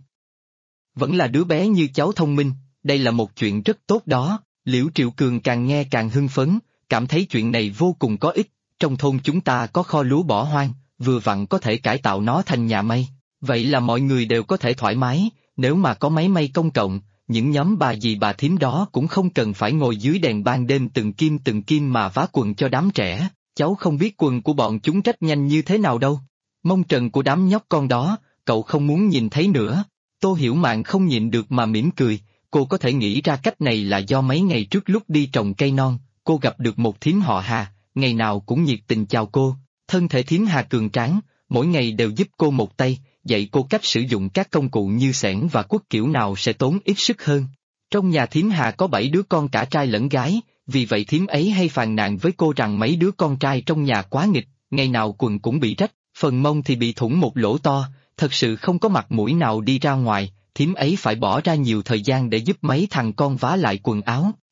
vẫn là đứa bé như cháu thông minh, đây là một chuyện rất tốt đó. Liễu Triệu Cường càng nghe càng hưng phấn, cảm thấy chuyện này vô cùng có ích, trong thôn chúng ta có kho lúa bỏ hoang, vừa vặn có thể cải tạo nó thành nhà may. Vậy là mọi người đều có thể thoải mái, nếu mà có máy may công cộng, những nhóm bà dì bà thím đó cũng không cần phải ngồi dưới đèn ban đêm từng kim mà vá quần cho đám trẻ, cháu không biết quần của bọn chúng rách nhanh như thế nào đâu. Mông trần của đám nhóc con đó, cậu không muốn nhìn thấy nữa. Tô Hiểu Mạn không nhịn được mà mỉm cười, cô có thể nghĩ ra cách này là do mấy ngày trước lúc đi trồng cây non, cô gặp được một thím họ Hà, ngày nào cũng nhiệt tình chào cô, thân thể thím Hà cường tráng, mỗi ngày đều giúp cô một tay, dạy cô cách sử dụng các công cụ như xẻng và cuốc kiểu nào sẽ tốn ít sức hơn. Trong nhà thím Hà có 7 đứa con cả trai lẫn gái, vì vậy thím ấy hay phàn nàn với cô rằng mấy đứa con trai trong nhà quá nghịch, ngày nào quần cũng bị rách, phần mông thì bị thủng một lỗ to, thật sự không có mặt mũi nào đi ra ngoài, thím ấy phải bỏ ra nhiều thời gian để giúp mấy thằng con vá lại quần áo,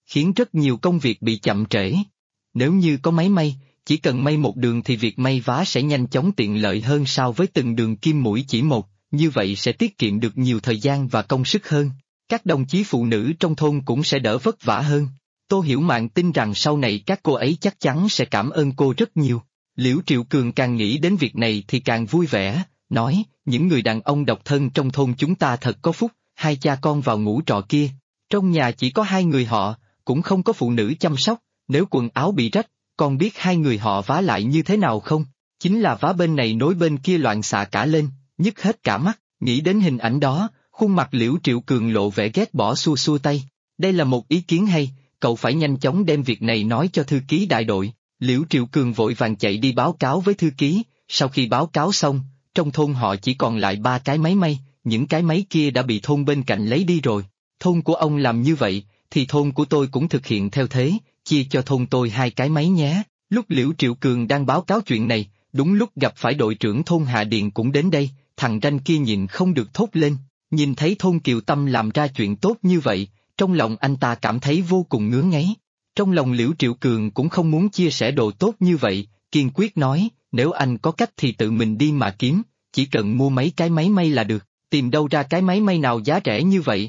khiến rất nhiều công việc bị chậm trễ. Nếu như có máy may, chỉ cần may một đường thì việc may vá sẽ nhanh chóng tiện lợi hơn so với từng đường kim mũi chỉ một, như vậy sẽ tiết kiệm được nhiều thời gian và công sức hơn. Các đồng chí phụ nữ trong thôn cũng sẽ đỡ vất vả hơn. Tô Hiểu Mạn tin rằng sau này các cô ấy chắc chắn sẽ cảm ơn cô rất nhiều. Liễu Triệu Cường càng nghĩ đến việc này thì càng vui vẻ, nói, những người đàn ông độc thân trong thôn chúng ta thật có phúc, hai cha con vào ngũ trọ kia. Trong nhà chỉ có hai người họ, cũng không có phụ nữ chăm sóc, nếu quần áo bị rách, con biết hai người họ vá lại như thế nào không? Chính là vá bên này nối bên kia loạn xạ cả lên, nhức hết cả mắt, nghĩ đến hình ảnh đó, khuôn mặt Liễu Triệu Cường lộ vẻ ghét bỏ xua xua tay. Đây là một ý kiến hay, cậu phải nhanh chóng đem việc này nói cho thư ký đại đội. Liễu Triệu Cường vội vàng chạy đi báo cáo với thư ký, sau khi báo cáo xong, trong thôn họ chỉ còn lại 3 cái máy may, những cái máy kia đã bị thôn bên cạnh lấy đi rồi. Thôn của ông làm như vậy, thì thôn của tôi cũng thực hiện theo thế, chia cho thôn tôi 2 cái máy nhé. Lúc Liễu Triệu Cường đang báo cáo chuyện này, đúng lúc gặp phải đội trưởng thôn Hạ Điền cũng đến đây, thằng ranh kia nhịn không được thốt lên, nhìn thấy thôn Kiều Tâm làm ra chuyện tốt như vậy, trong lòng anh ta cảm thấy vô cùng ngứa ngáy. Trong lòng Liễu Triệu Cường cũng không muốn chia sẻ đồ tốt như vậy, kiên quyết nói, nếu anh có cách thì tự mình đi mà kiếm, chỉ cần mua mấy cái máy may là được, tìm đâu ra cái máy may nào giá rẻ như vậy.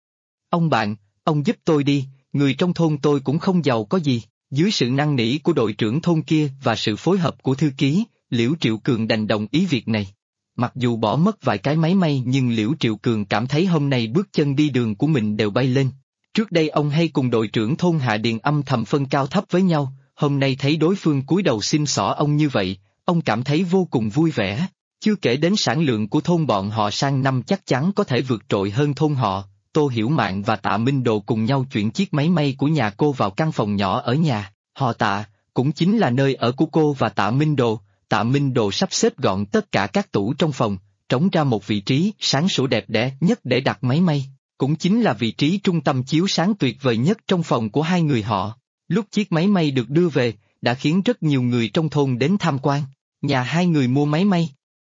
Ông bạn, ông giúp tôi đi, người trong thôn tôi cũng không giàu có gì. Dưới sự năn nỉ của đội trưởng thôn kia và sự phối hợp của thư ký, Liễu Triệu Cường đành đồng ý việc này. Mặc dù bỏ mất vài cái máy may nhưng Liễu Triệu Cường cảm thấy hôm nay bước chân đi đường của mình đều bay lên. Trước đây ông hay cùng đội trưởng thôn Hạ Điền âm thầm phân cao thấp với nhau, hôm nay thấy đối phương cúi đầu xin xỏ ông như vậy, ông cảm thấy vô cùng vui vẻ. Chưa kể đến sản lượng của thôn bọn họ sang năm chắc chắn có thể vượt trội hơn thôn họ. Tô Hiểu Mạn và Tạ Minh Đồ cùng nhau chuyển chiếc máy may của nhà cô vào căn phòng nhỏ ở nhà, họ Tạ, cũng chính là nơi ở của cô và Tạ Minh Đồ. Tạ Minh Đồ sắp xếp gọn tất cả các tủ trong phòng, trống ra một vị trí sáng sủa đẹp đẽ nhất để đặt máy may, cũng chính là vị trí trung tâm chiếu sáng tuyệt vời nhất trong phòng của hai người họ. Lúc chiếc máy may được đưa về, đã khiến rất nhiều người trong thôn đến tham quan. Nhà hai người mua máy may.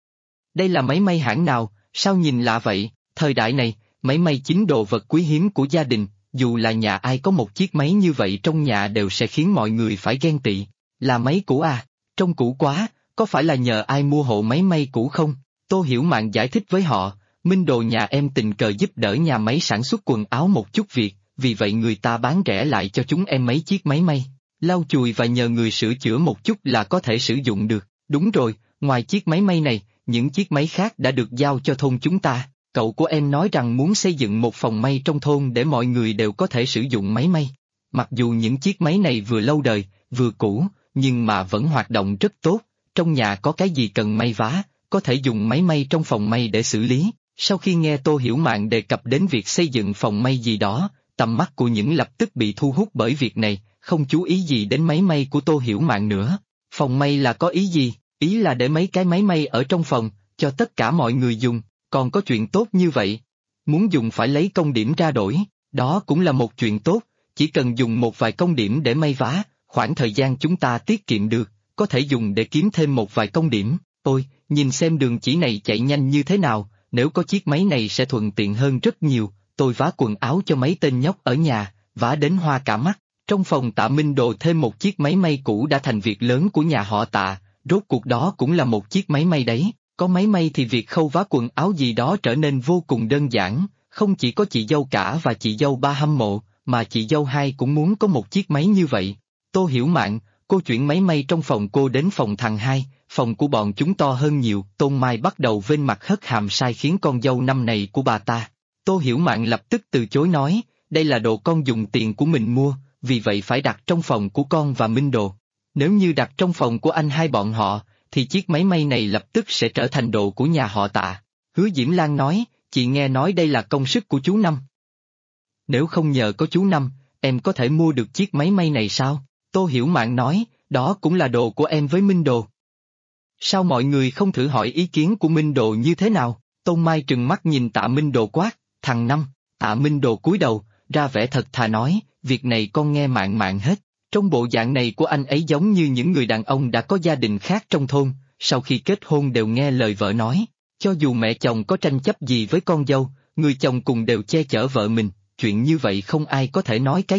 Đây là máy may hãng nào, sao nhìn lạ vậy? Thời đại này, máy may chính đồ vật quý hiếm của gia đình, dù là nhà ai có một chiếc máy như vậy trong nhà đều sẽ khiến mọi người phải ghen tị. Là máy cũ à? Trông cũ quá, có phải là nhờ ai mua hộ máy may cũ không? Tô Hiểu Mạn giải thích với họ, Minh Đồ nhà em tình cờ giúp đỡ nhà máy sản xuất quần áo một chút việc, vì vậy người ta bán rẻ lại cho chúng em mấy chiếc máy may. Lau chùi và nhờ người sửa chữa một chút là có thể sử dụng được. Đúng rồi, ngoài chiếc máy may này, những chiếc máy khác đã được giao cho thôn chúng ta. Cậu của em nói rằng muốn xây dựng một phòng may trong thôn để mọi người đều có thể sử dụng máy may. Mặc dù những chiếc máy này vừa lâu đời, vừa cũ, nhưng mà vẫn hoạt động rất tốt. Trong nhà có cái gì cần may vá, có thể dùng máy may trong phòng may để xử lý. Sau khi nghe Tô Hiểu Mạn đề cập đến việc xây dựng phòng may gì đó, tầm mắt của những lập tức bị thu hút bởi việc này, không chú ý gì đến máy may của Tô Hiểu Mạn nữa. Phòng may là có ý gì? Ý là để mấy cái máy may ở trong phòng, cho tất cả mọi người dùng, còn có chuyện tốt như vậy. Muốn dùng phải lấy công điểm ra đổi, đó cũng là một chuyện tốt, chỉ cần dùng một vài công điểm để may vá, khoảng thời gian chúng ta tiết kiệm được, có thể dùng để kiếm thêm một vài công điểm. Ôi, nhìn xem đường chỉ này chạy nhanh như thế nào, nếu có chiếc máy này sẽ thuận tiện hơn rất nhiều, tôi vá quần áo cho mấy tên nhóc ở nhà, vá đến hoa cả mắt. Trong phòng Tạ Minh Đồ thêm một chiếc máy may cũ đã thành việc lớn của nhà họ Tạ, rốt cuộc đó cũng là một chiếc máy may đấy. Có máy may thì việc khâu vá quần áo gì đó trở nên vô cùng đơn giản, không chỉ có chị dâu cả và chị dâu ba hâm mộ, mà chị dâu hai cũng muốn có một chiếc máy như vậy. Tô Hiểu Mạn, cô chuyển máy may trong phòng cô đến phòng thằng hai, phòng của bọn chúng to hơn nhiều. Tôn Mai bắt đầu vênh mặt hất hàm sai khiến con dâu năm này của bà ta. Tô Hiểu Mạn lập tức từ chối nói, đây là đồ con dùng tiền của mình mua, vì vậy phải đặt trong phòng của con và Minh Đồ. Nếu như đặt trong phòng của anh hai bọn họ, thì chiếc máy may này lập tức sẽ trở thành đồ của nhà họ Tạ. Hứa Diễm Lan nói, chị nghe nói đây là công sức của chú Năm. Nếu không nhờ có chú Năm, em có thể mua được chiếc máy may này sao? Tô Hiểu Mạn nói, đó cũng là đồ của em với Minh Đồ. Sao mọi người không thử hỏi ý kiến của Minh Đồ như thế nào? Tôn Mai trừng mắt nhìn Tạ Minh Đồ quát, thằng Năm. Tạ Minh Đồ cúi đầu, ra vẻ thật thà nói, việc này con nghe Mạn Mạn hết. Trong bộ dạng này của anh ấy giống như những người đàn ông đã có gia đình khác trong thôn, sau khi kết hôn đều nghe lời vợ nói. Cho dù mẹ chồng có tranh chấp gì với con dâu, người chồng cùng đều che chở vợ mình, chuyện như vậy không ai có thể nói cái gì.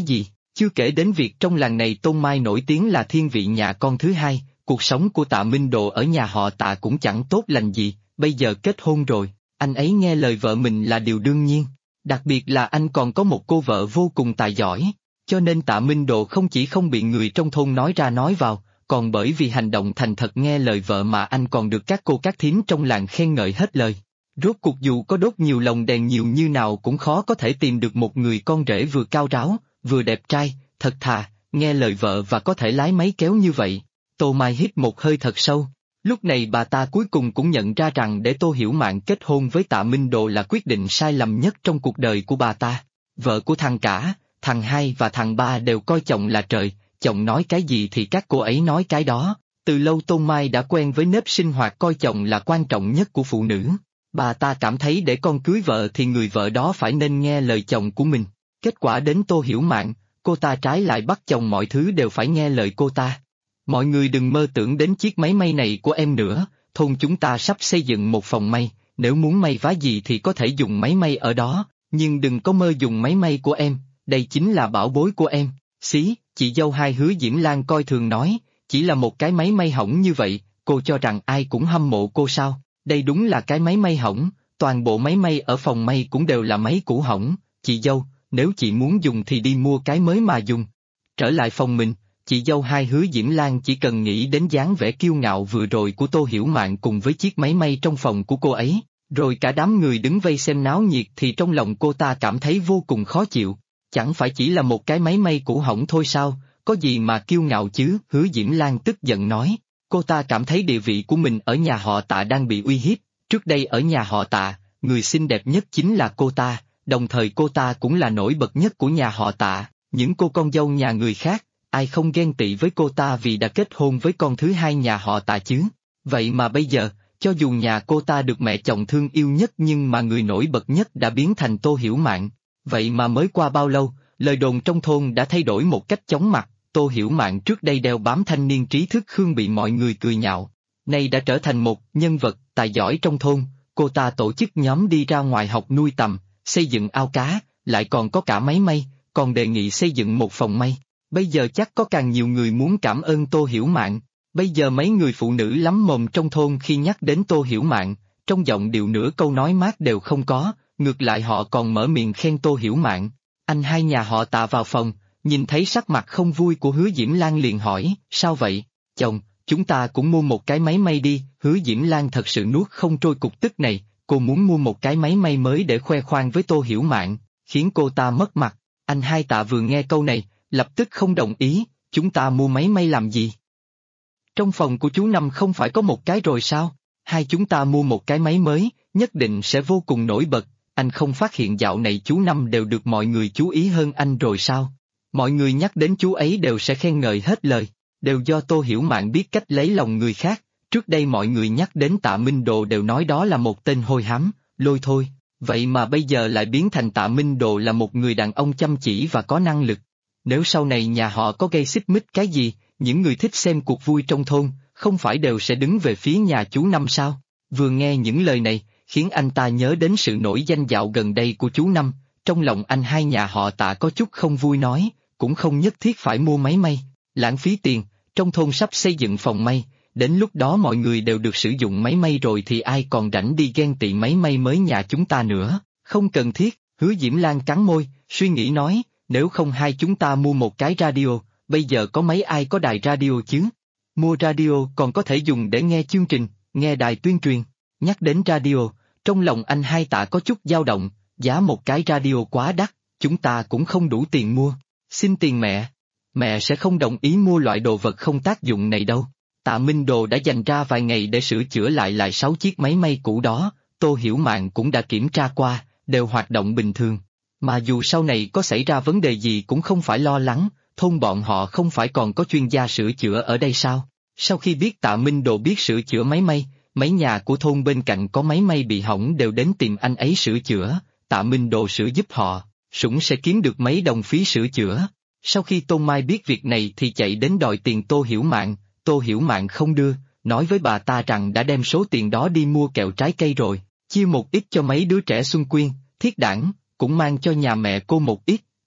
Chưa kể đến việc trong làng này Tôn Mai nổi tiếng là thiên vị nhà con thứ hai, cuộc sống của Tạ Minh Đồ ở nhà họ Tạ cũng chẳng tốt lành gì, bây giờ kết hôn rồi, anh ấy nghe lời vợ mình là điều đương nhiên. Đặc biệt là anh còn có một cô vợ vô cùng tài giỏi, cho nên Tạ Minh Đồ không chỉ không bị người trong thôn nói ra nói vào, còn bởi vì hành động thành thật nghe lời vợ mà anh còn được các cô các thím trong làng khen ngợi hết lời. Rốt cuộc dù có đốt nhiều lồng đèn nhiều như nào cũng khó có thể tìm được một người con rể vừa cao ráo, vừa đẹp trai, thật thà, nghe lời vợ và có thể lái máy kéo như vậy. Tô Mai hít một hơi thật sâu. Lúc này bà ta cuối cùng cũng nhận ra rằng để Tô Hiểu Mạn kết hôn với Tạ Minh Đồ là quyết định sai lầm nhất trong cuộc đời của bà ta. Vợ của thằng cả, thằng hai và thằng ba đều coi chồng là trời, chồng nói cái gì thì các cô ấy nói cái đó. Từ lâu Tôn Mai đã quen với nếp sinh hoạt coi chồng là quan trọng nhất của phụ nữ. Bà ta cảm thấy để con cưới vợ thì người vợ đó phải nên nghe lời chồng của mình. Kết quả đến Tô Hiểu Mạn, cô ta trái lại bắt chồng mọi thứ đều phải nghe lời cô ta. Mọi người đừng mơ tưởng đến chiếc máy may này của em nữa, thôn chúng ta sắp xây dựng một phòng may, nếu muốn may vá gì thì có thể dùng máy may ở đó, nhưng đừng có mơ dùng máy may của em, đây chính là bảo bối của em. Xí, chị dâu hai Hứa Diễm Lan coi thường nói, chỉ là một cái máy may hỏng như vậy, cô cho rằng ai cũng hâm mộ cô sao, đây đúng là cái máy may hỏng, toàn bộ máy may ở phòng may cũng đều là máy cũ hỏng, chị dâu, nếu chị muốn dùng thì đi mua cái mới mà dùng. Trở lại phòng mình. Chị dâu hai Hứa Diễm Lan chỉ cần nghĩ đến dáng vẻ kiêu ngạo vừa rồi của Tô Hiểu Mạn cùng với chiếc máy may trong phòng của cô ấy, rồi cả đám người đứng vây xem náo nhiệt thì trong lòng cô ta cảm thấy vô cùng khó chịu. Chẳng phải chỉ là một cái máy may cũ hỏng thôi sao, có gì mà kiêu ngạo chứ? Hứa Diễm Lan tức giận nói. Cô ta cảm thấy địa vị của mình ở nhà họ Tạ đang bị uy hiếp, trước đây ở nhà họ Tạ, người xinh đẹp nhất chính là cô ta, đồng thời cô ta cũng là nổi bật nhất của nhà họ Tạ, những cô con dâu nhà người khác. Ai không ghen tị với cô ta vì đã kết hôn với con thứ hai nhà họ Tạ chứ? Vậy mà bây giờ, cho dù nhà cô ta được mẹ chồng thương yêu nhất nhưng mà người nổi bật nhất đã biến thành Tô Hiểu Mạn. Vậy mà mới qua bao lâu, lời đồn trong thôn đã thay đổi một cách chóng mặt, Tô Hiểu Mạn trước đây đeo bám thanh niên trí thức Khương bị mọi người cười nhạo. Nay đã trở thành một nhân vật tài giỏi trong thôn, cô ta tổ chức nhóm đi ra ngoài học nuôi tầm, xây dựng ao cá, lại còn có cả máy may, còn đề nghị xây dựng một phòng may. Bây giờ chắc có càng nhiều người muốn cảm ơn Tô Hiểu Mạn. Bây giờ mấy người phụ nữ lắm mồm trong thôn khi nhắc đến Tô Hiểu Mạn, trong giọng điệu nửa câu nói mát đều không có, ngược lại họ còn mở miệng khen Tô Hiểu Mạn. Anh hai nhà họ Tạ vào phòng, nhìn thấy sắc mặt không vui của Hứa Diễm Lan liền hỏi, sao vậy? Chồng, chúng ta cũng mua một cái máy may đi. Hứa Diễm Lan thật sự nuốt không trôi cục tức này, cô muốn mua một cái máy may mới để khoe khoang với Tô Hiểu Mạn, khiến cô ta mất mặt. Anh hai Tạ vừa nghe câu này, lập tức không đồng ý, chúng ta mua máy may làm gì? Trong phòng của chú Năm không phải có một cái rồi sao? Hai chúng ta mua một cái máy mới, nhất định sẽ vô cùng nổi bật, anh không phát hiện dạo này chú Năm đều được mọi người chú ý hơn anh rồi sao? Mọi người nhắc đến chú ấy đều sẽ khen ngợi hết lời, đều do Tô Hiểu Mạn biết cách lấy lòng người khác, trước đây mọi người nhắc đến Tạ Minh Đồ đều nói đó là một tên hôi hám, lôi thôi, vậy mà bây giờ lại biến thành Tạ Minh Đồ là một người đàn ông chăm chỉ và có năng lực. Nếu sau này nhà họ có gây xích mích cái gì, những người thích xem cuộc vui trong thôn, không phải đều sẽ đứng về phía nhà chú Năm sao? Vừa nghe những lời này, khiến anh ta nhớ đến sự nổi danh dạo gần đây của chú Năm, trong lòng anh hai nhà họ Tạ có chút không vui nói, cũng không nhất thiết phải mua máy may, lãng phí tiền, trong thôn sắp xây dựng phòng may, đến lúc đó mọi người đều được sử dụng máy may rồi thì ai còn rảnh đi ghen tị máy may mới nhà chúng ta nữa, không cần thiết. Hứa Diễm Lan cắn môi, suy nghĩ nói, nếu không hai chúng ta mua một cái radio, bây giờ có mấy ai có đài radio chứ? Mua radio còn có thể dùng để nghe chương trình, nghe đài tuyên truyền. Nhắc đến radio, trong lòng anh hai Tạ có chút dao động, giá một cái radio quá đắt, chúng ta cũng không đủ tiền mua. Xin tiền mẹ. Mẹ sẽ không đồng ý mua loại đồ vật không tác dụng này đâu. Tạ Minh Đồ đã dành ra vài ngày để sửa chữa lại 6 chiếc máy may cũ đó, Tô Hiểu Mạn cũng đã kiểm tra qua, đều hoạt động bình thường. Mà dù sau này có xảy ra vấn đề gì cũng không phải lo lắng, thôn bọn họ không phải còn có chuyên gia sửa chữa ở đây sao? Sau khi biết Tạ Minh Đồ biết sửa chữa máy may, mấy nhà của thôn bên cạnh có máy may bị hỏng đều đến tìm anh ấy sửa chữa, Tạ Minh Đồ sửa giúp họ, sủng sẽ kiếm được mấy đồng phí sửa chữa. Sau khi Tôn Mai biết việc này thì chạy đến đòi tiền Tô Hiểu Mạn, Tô Hiểu Mạn không đưa, nói với bà ta rằng đã đem số tiền đó đi mua kẹo trái cây rồi, chia một ít cho mấy đứa trẻ Xuân Quyên, Thiết Đản, cũng mang cho nhà mẹ cô một ít,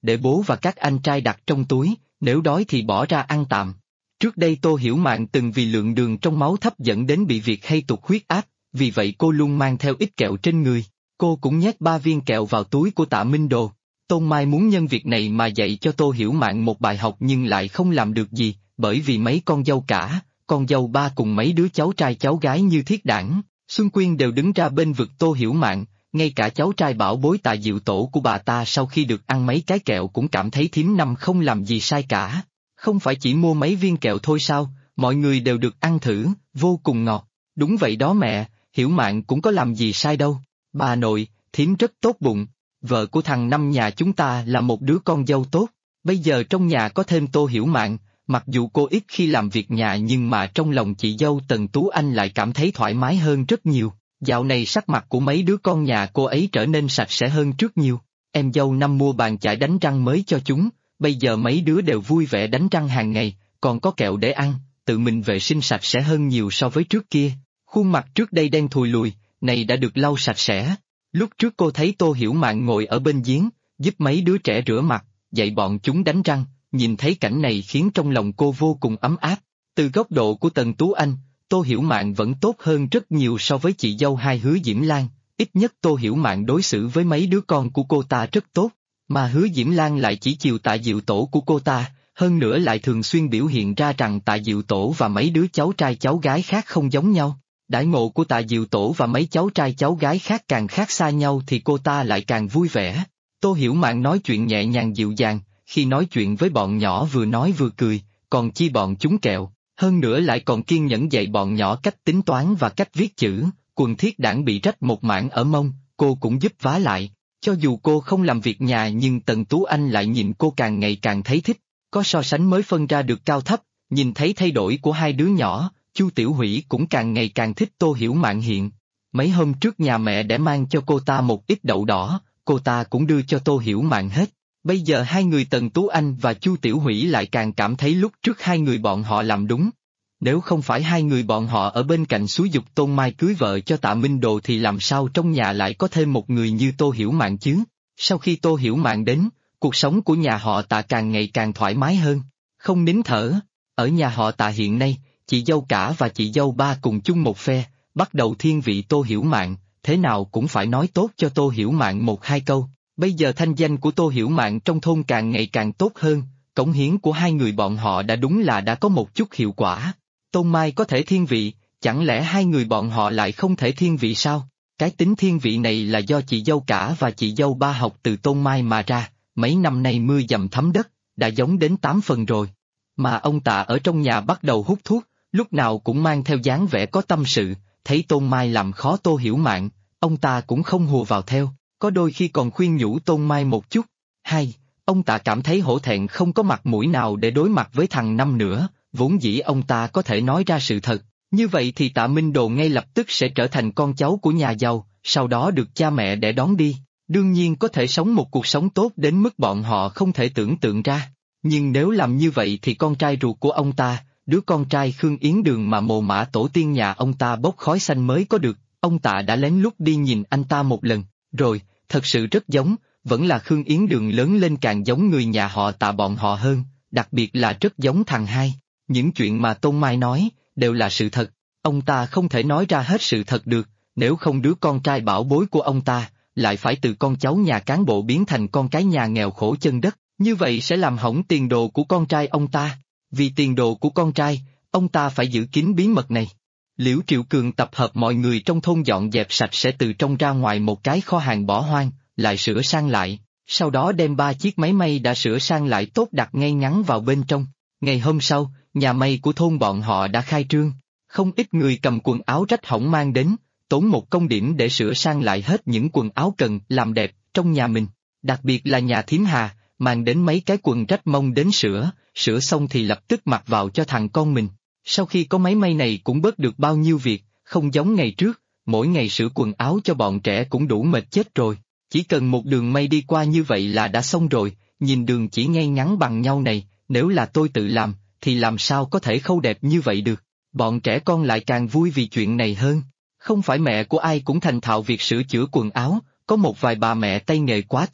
để bố và các anh trai đặt trong túi, nếu đói thì bỏ ra ăn tạm. Trước đây Tô Hiểu Mạn từng vì lượng đường trong máu thấp dẫn đến bị việc hay tụt huyết áp, vì vậy cô luôn mang theo ít kẹo trên người. Cô cũng nhét 3 viên kẹo vào túi của Tạ Minh Đồ. Tôn Mai muốn nhân việc này mà dạy cho Tô Hiểu Mạn một bài học nhưng lại không làm được gì, bởi vì mấy con dâu cả, con dâu ba cùng mấy đứa cháu trai cháu gái như Thiết Đản, Xuân Quyên đều đứng ra bên vực Tô Hiểu Mạn, ngay cả cháu trai bảo bối Tạ Diệu Tổ của bà ta sau khi được ăn mấy cái kẹo cũng cảm thấy thím Năm không làm gì sai cả. Không phải chỉ mua mấy viên kẹo thôi sao, mọi người đều được ăn thử, vô cùng ngọt. Đúng vậy đó mẹ, Hiểu Mạn cũng có làm gì sai đâu. Bà nội, thím rất tốt bụng. Vợ của thằng Năm nhà chúng ta là một đứa con dâu tốt. Bây giờ trong nhà có thêm Tô Hiểu Mạn, mặc dù cô ít khi làm việc nhà nhưng mà trong lòng chị dâu Tần Tú Anh lại cảm thấy thoải mái hơn rất nhiều. Dạo này sắc mặt của mấy đứa con nhà cô ấy trở nên sạch sẽ hơn trước nhiều. Em dâu Năm mua bàn chải đánh răng mới cho chúng, bây giờ mấy đứa đều vui vẻ đánh răng hàng ngày, còn có kẹo để ăn, tự mình vệ sinh sạch sẽ hơn nhiều so với trước kia. Khuôn mặt trước đây đen thùi lùi, này đã được lau sạch sẽ. Lúc trước cô thấy Tô Hiểu Mạn ngồi ở bên giếng, giúp mấy đứa trẻ rửa mặt, dạy bọn chúng đánh răng, nhìn thấy cảnh này khiến trong lòng cô vô cùng ấm áp. Từ góc độ của Tần Tú Anh, Tô Hiểu Mạn vẫn tốt hơn rất nhiều so với chị dâu hai Hứa Diễm Lan, ít nhất Tô Hiểu Mạn đối xử với mấy đứa con của cô ta rất tốt, mà Hứa Diễm Lan lại chỉ chiều Tạ Diệu Tổ của cô ta, hơn nữa lại thường xuyên biểu hiện ra rằng Tạ Diệu Tổ và mấy đứa cháu trai cháu gái khác không giống nhau. Đãi ngộ của Tạ Diệu Tổ và mấy cháu trai cháu gái khác càng khác xa nhau thì cô ta lại càng vui vẻ. Tô Hiểu Mạn nói chuyện nhẹ nhàng dịu dàng, khi nói chuyện với bọn nhỏ vừa nói vừa cười, còn chi bọn chúng kẹo, hơn nữa lại còn kiên nhẫn dạy bọn nhỏ cách tính toán và cách viết chữ. Quần Thiết Đản bị rách một mảng ở mông, cô cũng giúp vá lại. Cho dù cô không làm việc nhà nhưng Tần Tú Anh lại nhìn cô càng ngày càng thấy thích, có so sánh mới phân ra được cao thấp, nhìn thấy thay đổi của hai đứa nhỏ, Chu Tiểu Hủy cũng càng ngày càng thích Tô Hiểu Mạn hiện. Mấy hôm trước nhà mẹ để mang cho cô ta một ít đậu đỏ, cô ta cũng đưa cho Tô Hiểu Mạn hết. Bây giờ hai người Tần Tú Anh và Chu Tiểu Hủy lại càng cảm thấy lúc trước hai người bọn họ làm đúng. Nếu không phải hai người bọn họ ở bên cạnh xúi giục Tôn Mai cưới vợ cho Tạ Minh Đồ thì làm sao trong nhà lại có thêm một người như Tô Hiểu Mạn chứ? Sau khi Tô Hiểu Mạn đến, cuộc sống của nhà họ Tạ càng ngày càng thoải mái hơn, không nín thở. Ở nhà họ Tạ hiện nay, chị dâu cả và chị dâu ba cùng chung một phe, bắt đầu thiên vị Tô Hiểu Mạn, thế nào cũng phải nói tốt cho Tô Hiểu Mạn một hai câu. Bây giờ thanh danh của Tô Hiểu Mạn trong thôn càng ngày càng tốt hơn, cống hiến của hai người bọn họ đã đúng là đã có một chút hiệu quả. Tôn Mai có thể thiên vị, chẳng lẽ hai người bọn họ lại không thể thiên vị sao? Cái tính thiên vị này là do chị dâu cả và chị dâu ba học từ Tôn Mai mà ra, mấy năm nay mưa dầm thấm đất, đã giống đến 8 phần rồi. Mà ông Tạ ở trong nhà bắt đầu hút thuốc, lúc nào cũng mang theo dáng vẻ có tâm sự, thấy Tôn Mai làm khó Tô Hiểu Mạn, ông ta cũng không hùa vào theo, có đôi khi còn khuyên nhủ Tôn Mai một chút. Hay, ông Tạ cảm thấy hổ thẹn không có mặt mũi nào để đối mặt với thằng Năm nữa, vốn dĩ ông ta có thể nói ra sự thật, như vậy thì Tạ Minh Đồ ngay lập tức sẽ trở thành con cháu của nhà giàu, sau đó được cha mẹ để đón đi, đương nhiên có thể sống một cuộc sống tốt đến mức bọn họ không thể tưởng tượng ra. Nhưng nếu làm như vậy thì con trai ruột của ông ta, đứa con trai Khương Yến Đường mà mồ mả tổ tiên nhà ông ta bốc khói xanh mới có được, ông Tạ đã lén lút đi nhìn anh ta một lần, rồi, thật sự rất giống, vẫn là Khương Yến Đường lớn lên càng giống người nhà họ Tạ bọn họ hơn, đặc biệt là rất giống thằng hai. Những chuyện mà Tôn Mai nói, đều là sự thật, ông ta không thể nói ra hết sự thật được, nếu không đứa con trai bảo bối của ông ta, lại phải từ con cháu nhà cán bộ biến thành con cái nhà nghèo khổ chân đất, như vậy sẽ làm hỏng tiền đồ của con trai ông ta. Vì tiền đồ của con trai, ông ta phải giữ kín bí mật này. Liễu Triệu Cường tập hợp mọi người trong thôn dọn dẹp sạch sẽ từ trong ra ngoài một cái kho hàng bỏ hoang, lại sửa sang lại, sau đó đem 3 chiếc máy may đã sửa sang lại tốt đặt ngay ngắn vào bên trong. Ngày hôm sau, nhà may của thôn bọn họ đã khai trương, không ít người cầm quần áo rách hỏng mang đến, tốn một công điểm để sửa sang lại hết những quần áo cần làm đẹp trong nhà mình, đặc biệt là nhà thím Hà, mang đến mấy cái quần rách mông đến sửa xong thì lập tức mặc vào cho thằng con mình. Sau khi có máy may này cũng bớt được bao nhiêu việc, không giống ngày trước, mỗi ngày sửa quần áo cho bọn trẻ cũng đủ mệt chết rồi, chỉ cần một đường may đi qua như vậy là đã xong rồi, nhìn đường chỉ ngay ngắn bằng nhau này, nếu là tôi tự làm, thì làm sao có thể khâu đẹp như vậy được, bọn trẻ con lại càng vui vì chuyện này hơn. Không phải mẹ của ai cũng thành thạo việc sửa chữa quần áo, có một vài bà mẹ tay nghề quá kém,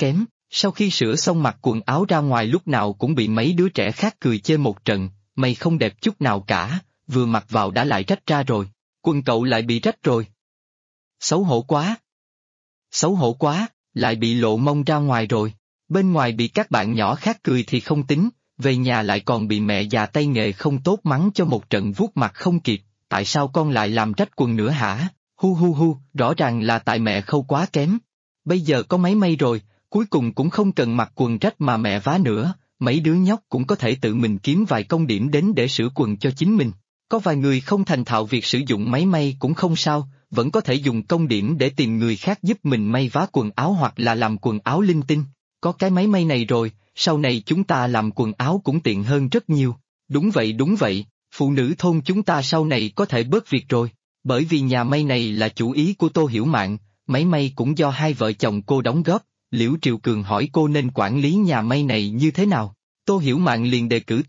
Sau khi sửa xong mặc quần áo ra ngoài lúc nào cũng bị mấy đứa trẻ khác cười chê một trận, mày không đẹp chút nào cả, vừa mặc vào đã lại rách ra rồi, quần cậu lại bị rách rồi. Xấu hổ quá. Xấu hổ quá, lại bị lộ mông ra ngoài rồi, bên ngoài bị các bạn nhỏ khác cười thì không tính, về nhà lại còn bị mẹ già tay nghề không tốt mắng cho một trận vuốt mặt không kịp, tại sao con lại làm rách quần nữa hả? Hu hu hu, rõ ràng là tại mẹ khâu quá kém. Bây giờ có máy may rồi, cuối cùng cũng không cần mặc quần rách mà mẹ vá nữa, mấy đứa nhóc cũng có thể tự mình kiếm vài công điểm đến để sửa quần cho chính mình. Có vài người không thành thạo việc sử dụng máy may cũng không sao, vẫn có thể dùng công điểm để tìm người khác giúp mình may vá quần áo hoặc là làm quần áo linh tinh. Có cái máy may này rồi, sau này chúng ta làm quần áo cũng tiện hơn rất nhiều. Đúng vậy, phụ nữ thôn chúng ta sau này có thể bớt việc rồi. Bởi vì nhà may này là chủ ý của Tô Hiểu Mạn, máy may cũng do hai vợ chồng cô đóng góp, Liễu Triều Cường hỏi cô nên quản lý nhà may này như thế nào. Tô Hiểu Mạn liền đề cử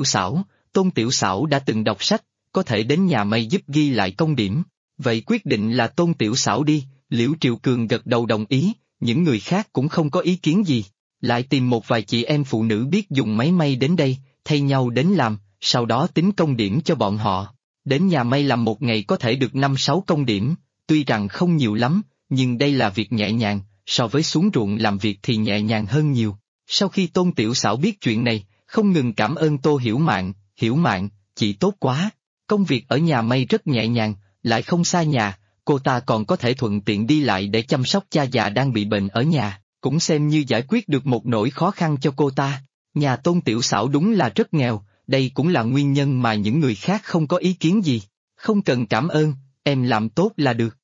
Tôn Tiểu Xảo đã từng đọc sách, có thể đến nhà may giúp ghi lại công điểm. Vậy quyết định là Tôn Tiểu Xảo đi, Liễu Triều Cường gật đầu đồng ý, những người khác cũng không có ý kiến gì. Lại tìm một vài chị em phụ nữ biết dùng máy may đến đây, thay nhau đến làm, sau đó tính công điểm cho bọn họ. Đến nhà may làm một ngày có thể được 5-6 công điểm, tuy rằng không nhiều lắm, nhưng đây là việc nhẹ nhàng, so với xuống ruộng làm việc thì nhẹ nhàng hơn nhiều. Sau khi Tôn Tiểu Xảo biết chuyện này, không ngừng cảm ơn Tô Hiểu Mạn, chị tốt quá. Công việc ở nhà may rất nhẹ nhàng, lại không xa nhà, cô ta còn có thể thuận tiện đi lại để chăm sóc cha già đang bị bệnh ở nhà, cũng xem như giải quyết được một nỗi khó khăn cho cô ta. Nhà Tôn Tiểu Xảo đúng là rất nghèo, đây cũng là nguyên nhân mà những người khác không có ý kiến gì. Không cần cảm ơn, em làm tốt là được.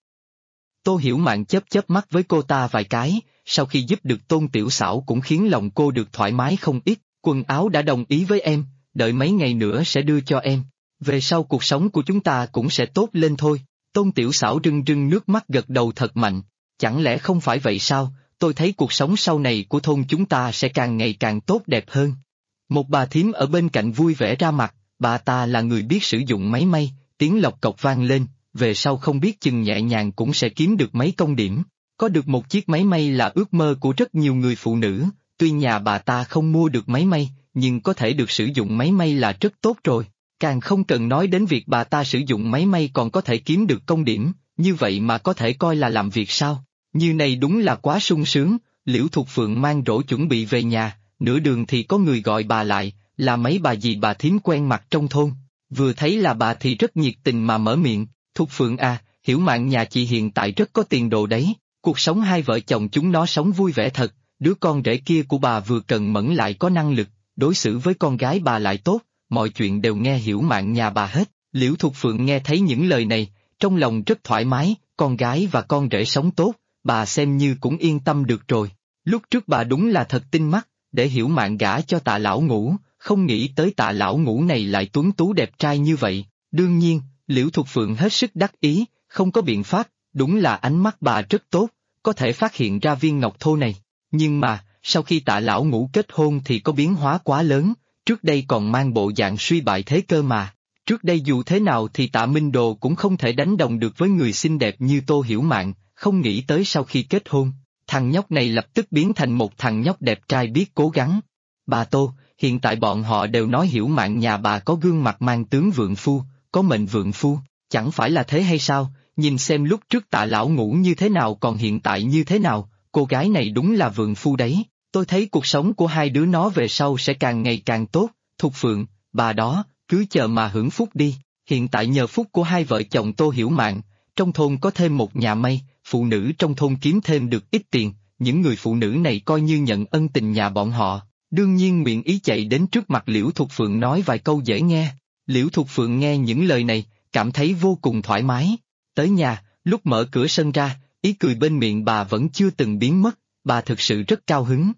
Tô Hiểu Mạn chớp chớp mắt với cô ta vài cái, sau khi giúp được Tôn Tiểu Xảo cũng khiến lòng cô được thoải mái không ít, quần áo đã đồng ý với em, đợi mấy ngày nữa sẽ đưa cho em. Về sau cuộc sống của chúng ta cũng sẽ tốt lên thôi. Tôn Tiểu Xảo rưng rưng nước mắt gật đầu thật mạnh, chẳng lẽ không phải vậy sao, tôi thấy cuộc sống sau này của thôn chúng ta sẽ càng ngày càng tốt đẹp hơn. Một bà thím ở bên cạnh vui vẻ ra mặt, bà ta là người biết sử dụng máy may, tiếng lộc cộc vang lên, về sau không biết chừng nhẹ nhàng cũng sẽ kiếm được mấy công điểm. Có được một chiếc máy may là ước mơ của rất nhiều người phụ nữ, tuy nhà bà ta không mua được máy may, nhưng có thể được sử dụng máy may là rất tốt rồi. Càng không cần nói đến việc bà ta sử dụng máy may còn có thể kiếm được công điểm, như vậy mà có thể coi là làm việc sao? Như này đúng là quá sung sướng. Liễu Thục Phượng mang rổ chuẩn bị về nhà, nửa đường thì có người gọi bà lại, là mấy bà dì bà thím quen mặt trong thôn. Vừa thấy là bà thì rất nhiệt tình mà mở miệng, Thục Phượng à, Hiểu Mạn nhà chị hiện tại rất có tiền đồ đấy, cuộc sống hai vợ chồng chúng nó sống vui vẻ thật, đứa con rể kia của bà vừa cần mẫn lại có năng lực, đối xử với con gái bà lại tốt, mọi chuyện đều nghe Hiểu Mạn nhà bà hết. Liễu Thục Phượng nghe thấy những lời này, trong lòng rất thoải mái, con gái và con rể sống tốt, bà xem như cũng yên tâm được rồi. Lúc trước bà đúng là thật tinh mắt, để Hiểu Mạn gả cho Tạ Lão Ngũ, không nghĩ tới Tạ Lão Ngũ này lại tuấn tú đẹp trai như vậy. Đương nhiên, Liễu Thục Phượng hết sức đắc ý, không có biện pháp, đúng là ánh mắt bà rất tốt, có thể phát hiện ra viên ngọc thô này. Nhưng mà, sau khi Tạ Lão Ngũ kết hôn thì có biến hóa quá lớn, trước đây còn mang bộ dạng suy bại thế cơ mà. Trước đây dù thế nào thì Tạ Minh Đồ cũng không thể đánh đồng được với người xinh đẹp như Tô Hiểu Mạn, không nghĩ tới sau khi kết hôn, thằng nhóc này lập tức biến thành một thằng nhóc đẹp trai biết cố gắng. Bà Tô, hiện tại bọn họ đều nói Hiểu Mạn nhà bà có gương mặt mang tướng vượng phu, có mệnh vượng phu, chẳng phải là thế hay sao, nhìn xem lúc trước Tạ Lão Ngũ như thế nào còn hiện tại như thế nào, cô gái này đúng là vượng phu đấy, tôi thấy cuộc sống của hai đứa nó về sau sẽ càng ngày càng tốt. Thục Phượng, bà đó, cứ chờ mà hưởng phúc đi, hiện tại nhờ phúc của hai vợ chồng Tô Hiểu Mạn, trong thôn có thêm một nhà may, phụ nữ trong thôn kiếm thêm được ít tiền, những người phụ nữ này coi như nhận ân tình nhà bọn họ, đương nhiên nguyện ý chạy đến trước mặt Liễu Thục Phượng nói vài câu dễ nghe. Liễu Thục Phượng nghe những lời này, cảm thấy vô cùng thoải mái. Tới nhà, lúc mở cửa sân ra, ý cười bên miệng bà vẫn chưa từng biến mất, bà thực sự rất cao hứng.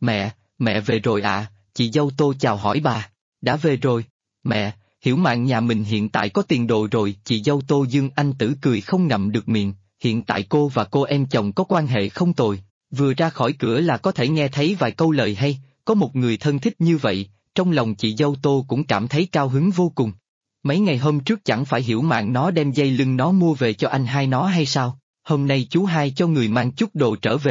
Mẹ về rồi ạ, chị dâu Tô chào hỏi bà. Đã về rồi, mẹ, Hiểu Mạn nhà mình hiện tại có tiền đồ rồi, chị dâu Tô Dương Anh Tử cười không ngậm được miệng, hiện tại cô và cô em chồng có quan hệ không tồi, vừa ra khỏi cửa là có thể nghe thấy vài câu lời hay, có một người thân thích như vậy, trong lòng chị dâu Tô cũng cảm thấy cao hứng vô cùng. Mấy ngày hôm trước chẳng phải Hiểu Mạn nó đem dây lưng nó mua về cho anh hai nó hay sao, hôm nay chú hai cho người mang chút đồ trở về,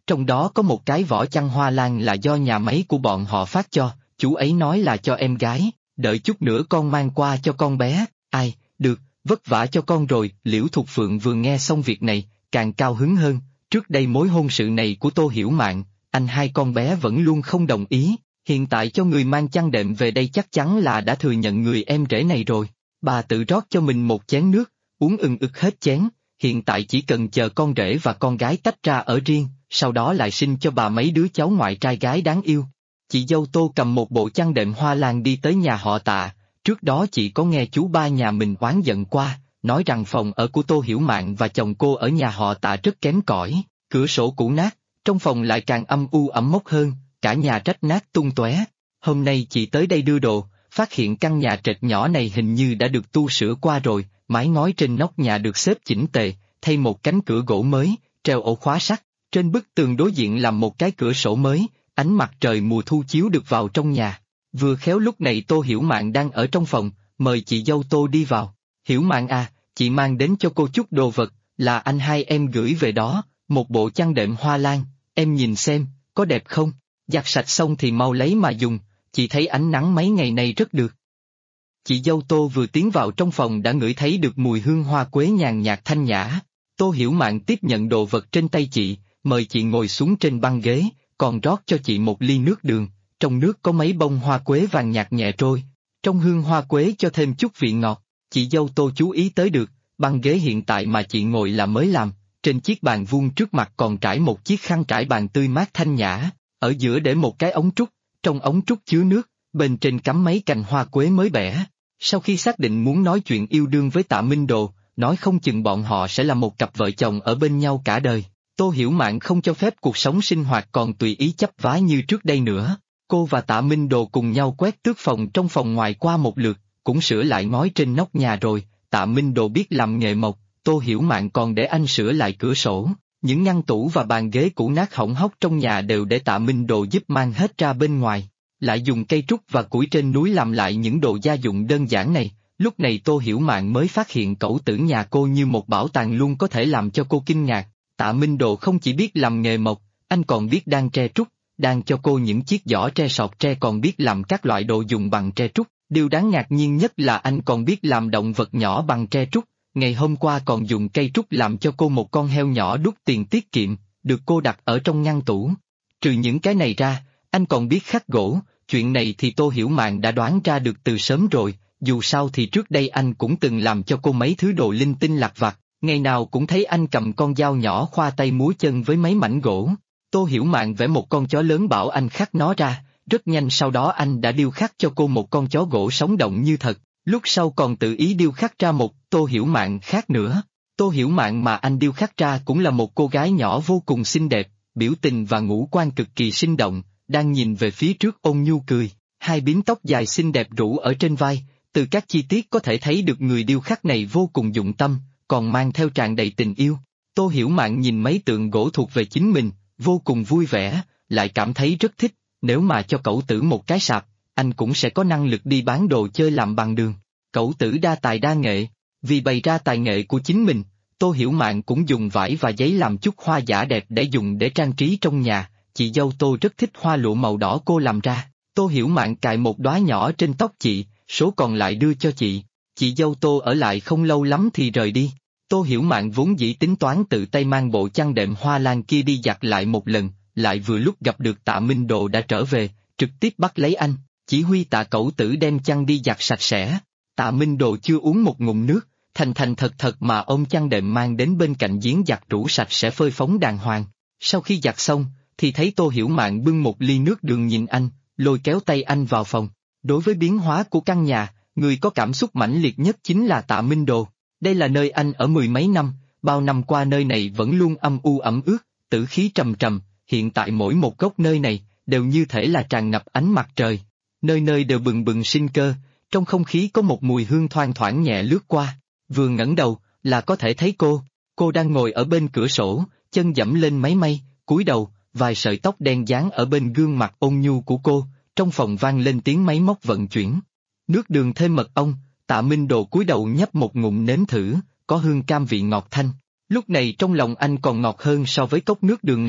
trong đó có một cái vỏ chăn hoa lan là do nhà máy của bọn họ phát cho, chú ấy nói là cho em gái, đợi chút nữa con mang qua cho con bé, ai, được, vất vả cho con rồi. Liễu Thục Phượng vừa nghe xong việc này, càng cao hứng hơn, trước đây mối hôn sự này của Tô Hiểu Mạn, anh hai con bé vẫn luôn không đồng ý, hiện tại cho người mang chăn đệm về đây chắc chắn là đã thừa nhận người em rể này rồi. Bà tự rót cho mình một chén nước, uống ừng ực hết chén, hiện tại chỉ cần chờ con rể và con gái tách ra ở riêng, sau đó lại sinh cho bà mấy đứa cháu ngoại trai gái đáng yêu. Chị dâu Tô cầm một bộ chăn đệm hoa lan đi tới nhà họ Tạ, trước đó chị có nghe chú ba nhà mình oán giận qua, nói rằng phòng ở của Tô Hiểu Mạn và chồng cô ở nhà họ Tạ rất kém cỏi, cửa sổ cũ nát, trong phòng lại càng âm u ẩm mốc hơn, cả nhà rách nát tung tóe. Hôm nay chị tới đây đưa đồ, phát hiện căn nhà trệt nhỏ này hình như đã được tu sửa qua rồi, mái ngói trên nóc nhà được xếp chỉnh tề, thay một cánh cửa gỗ mới, treo ổ khóa sắt, trên bức tường đối diện làm một cái cửa sổ mới, ánh mặt trời mùa thu chiếu được vào trong nhà. Vừa khéo lúc này Tô Hiểu Mạn đang ở trong phòng, mời chị dâu Tô đi vào. Hiểu Mạn à, chị mang đến cho cô chút đồ vật, là anh hai em gửi về đó, một bộ chăn đệm hoa lan, em nhìn xem, có đẹp không? Giặt sạch xong thì mau lấy mà dùng, chị thấy ánh nắng mấy ngày nay rất được. Chị dâu Tô vừa tiến vào trong phòng đã ngửi thấy được mùi hương hoa quế nhàn nhạt thanh nhã. Tô Hiểu Mạn tiếp nhận đồ vật trên tay chị, mời chị ngồi xuống trên băng ghế, còn rót cho chị một ly nước đường, trong nước có mấy bông hoa quế vàng nhạt nhẹ trôi, trong hương hoa quế cho thêm chút vị ngọt. Chị dâu Tô chú ý tới được, băng ghế hiện tại mà chị ngồi là mới làm, trên chiếc bàn vuông trước mặt còn trải một chiếc khăn trải bàn tươi mát thanh nhã, ở giữa để một cái ống trúc, trong ống trúc chứa nước, bên trên cắm mấy cành hoa quế mới bẻ. Sau khi xác định muốn nói chuyện yêu đương với Tạ Minh Đồ, nói không chừng bọn họ sẽ là một cặp vợ chồng ở bên nhau cả đời, Tô Hiểu Mạn không cho phép cuộc sống sinh hoạt còn tùy ý chấp vá như trước đây nữa. Cô và Tạ Minh Đồ cùng nhau quét tước phòng trong phòng ngoài qua một lượt, cũng sửa lại ngói trên nóc nhà rồi. Tạ Minh Đồ biết làm nghề mộc, Tô Hiểu Mạn còn để anh sửa lại cửa sổ, những ngăn tủ và bàn ghế cũ nát hỏng hóc trong nhà đều để Tạ Minh Đồ giúp mang hết ra bên ngoài, lại dùng cây trúc và củi trên núi làm lại những đồ gia dụng đơn giản này. Lúc này Tô Hiểu Mạn mới phát hiện cẩu tử nhà cô như một bảo tàng luôn có thể làm cho cô kinh ngạc. Tạ Minh Đồ không chỉ biết làm nghề mộc, anh còn biết đan tre trúc, đan cho cô những chiếc giỏ tre sọt tre, còn biết làm các loại đồ dùng bằng tre trúc. Điều đáng ngạc nhiên nhất là anh còn biết làm động vật nhỏ bằng tre trúc, ngày hôm qua còn dùng cây trúc làm cho cô một con heo nhỏ đút tiền tiết kiệm, được cô đặt ở trong ngăn tủ. Trừ những cái này ra, anh còn biết khắc gỗ, chuyện này thì Tô Hiểu Mạn đã đoán ra được từ sớm rồi, dù sao thì trước đây anh cũng từng làm cho cô mấy thứ đồ linh tinh lặt vặt, ngày nào cũng thấy anh cầm con dao nhỏ khoa tay múa chân với mấy mảnh gỗ. Tô Hiểu Mạn vẽ một con chó lớn bảo anh khắc nó ra, rất nhanh sau đó anh đã điêu khắc cho cô một con chó gỗ sống động như thật, lúc sau còn tự ý điêu khắc ra một Tô Hiểu Mạn khác nữa. Tô Hiểu Mạn mà anh điêu khắc ra cũng là một cô gái nhỏ vô cùng xinh đẹp, biểu tình và ngũ quan cực kỳ sinh động, đang nhìn về phía trước ôn nhu cười, hai bím tóc dài xinh đẹp rủ ở trên vai, từ các chi tiết có thể thấy được người điêu khắc này vô cùng dụng tâm, còn mang theo tràn đầy tình yêu. Tô Hiểu Mạn nhìn mấy tượng gỗ thuộc về chính mình, vô cùng vui vẻ, lại cảm thấy rất thích, nếu mà cho cẩu tử một cái sạp, anh cũng sẽ có năng lực đi bán đồ chơi làm bằng đường. Cẩu tử đa tài đa nghệ, vì bày ra tài nghệ của chính mình, Tô Hiểu Mạn cũng dùng vải và giấy làm chút hoa giả đẹp để dùng để trang trí trong nhà. Chị dâu Tô rất thích hoa lụa màu đỏ cô làm ra, Tô Hiểu Mạn cài một đóa nhỏ trên tóc chị, số còn lại đưa cho chị. Chị dâu Tô ở lại không lâu lắm thì rời đi. Tô Hiểu Mạn vốn dĩ tính toán tự tay mang bộ chăn đệm hoa lan kia đi giặt lại một lần, lại vừa lúc gặp được Tạ Minh Đồ đã trở về, trực tiếp bắt lấy anh, chỉ huy Tạ cẩu tử đem chăn đi giặt sạch sẽ. Tạ Minh Đồ chưa uống một ngụm nước, thành thành thật thật mà ôm chăn đệm mang đến bên cạnh giếng giặt rũ sạch sẽ phơi phóng đàng hoàng. Sau khi giặt xong, thì thấy Tô Hiểu Mạn bưng một ly nước đường nhìn anh, lôi kéo tay anh vào phòng. Đối với biến hóa của căn nhà, người có cảm xúc mãnh liệt nhất chính là Tạ Minh Đồ. Đây là nơi anh ở mười mấy năm, bao năm qua nơi này vẫn luôn âm u ẩm ướt, tử khí trầm trầm, hiện tại mỗi một góc nơi này, đều như thể là tràn ngập ánh mặt trời. Nơi nơi đều bừng bừng sinh cơ, trong không khí có một mùi hương thoang thoảng nhẹ lướt qua, vừa ngẩng đầu, là có thể thấy cô đang ngồi ở bên cửa sổ, chân dẫm lên máy may, cúi đầu, vài sợi tóc đen dán ở bên gương mặt ôn nhu của cô, trong phòng vang lên tiếng máy móc vận chuyển. Nước đường thêm mật ong, Tạ Minh Đồ cúi đầu nhấp một ngụm nếm thử, có hương cam vị ngọt thanh. Lúc này trong lòng anh còn ngọt hơn so với cốc nước đường này,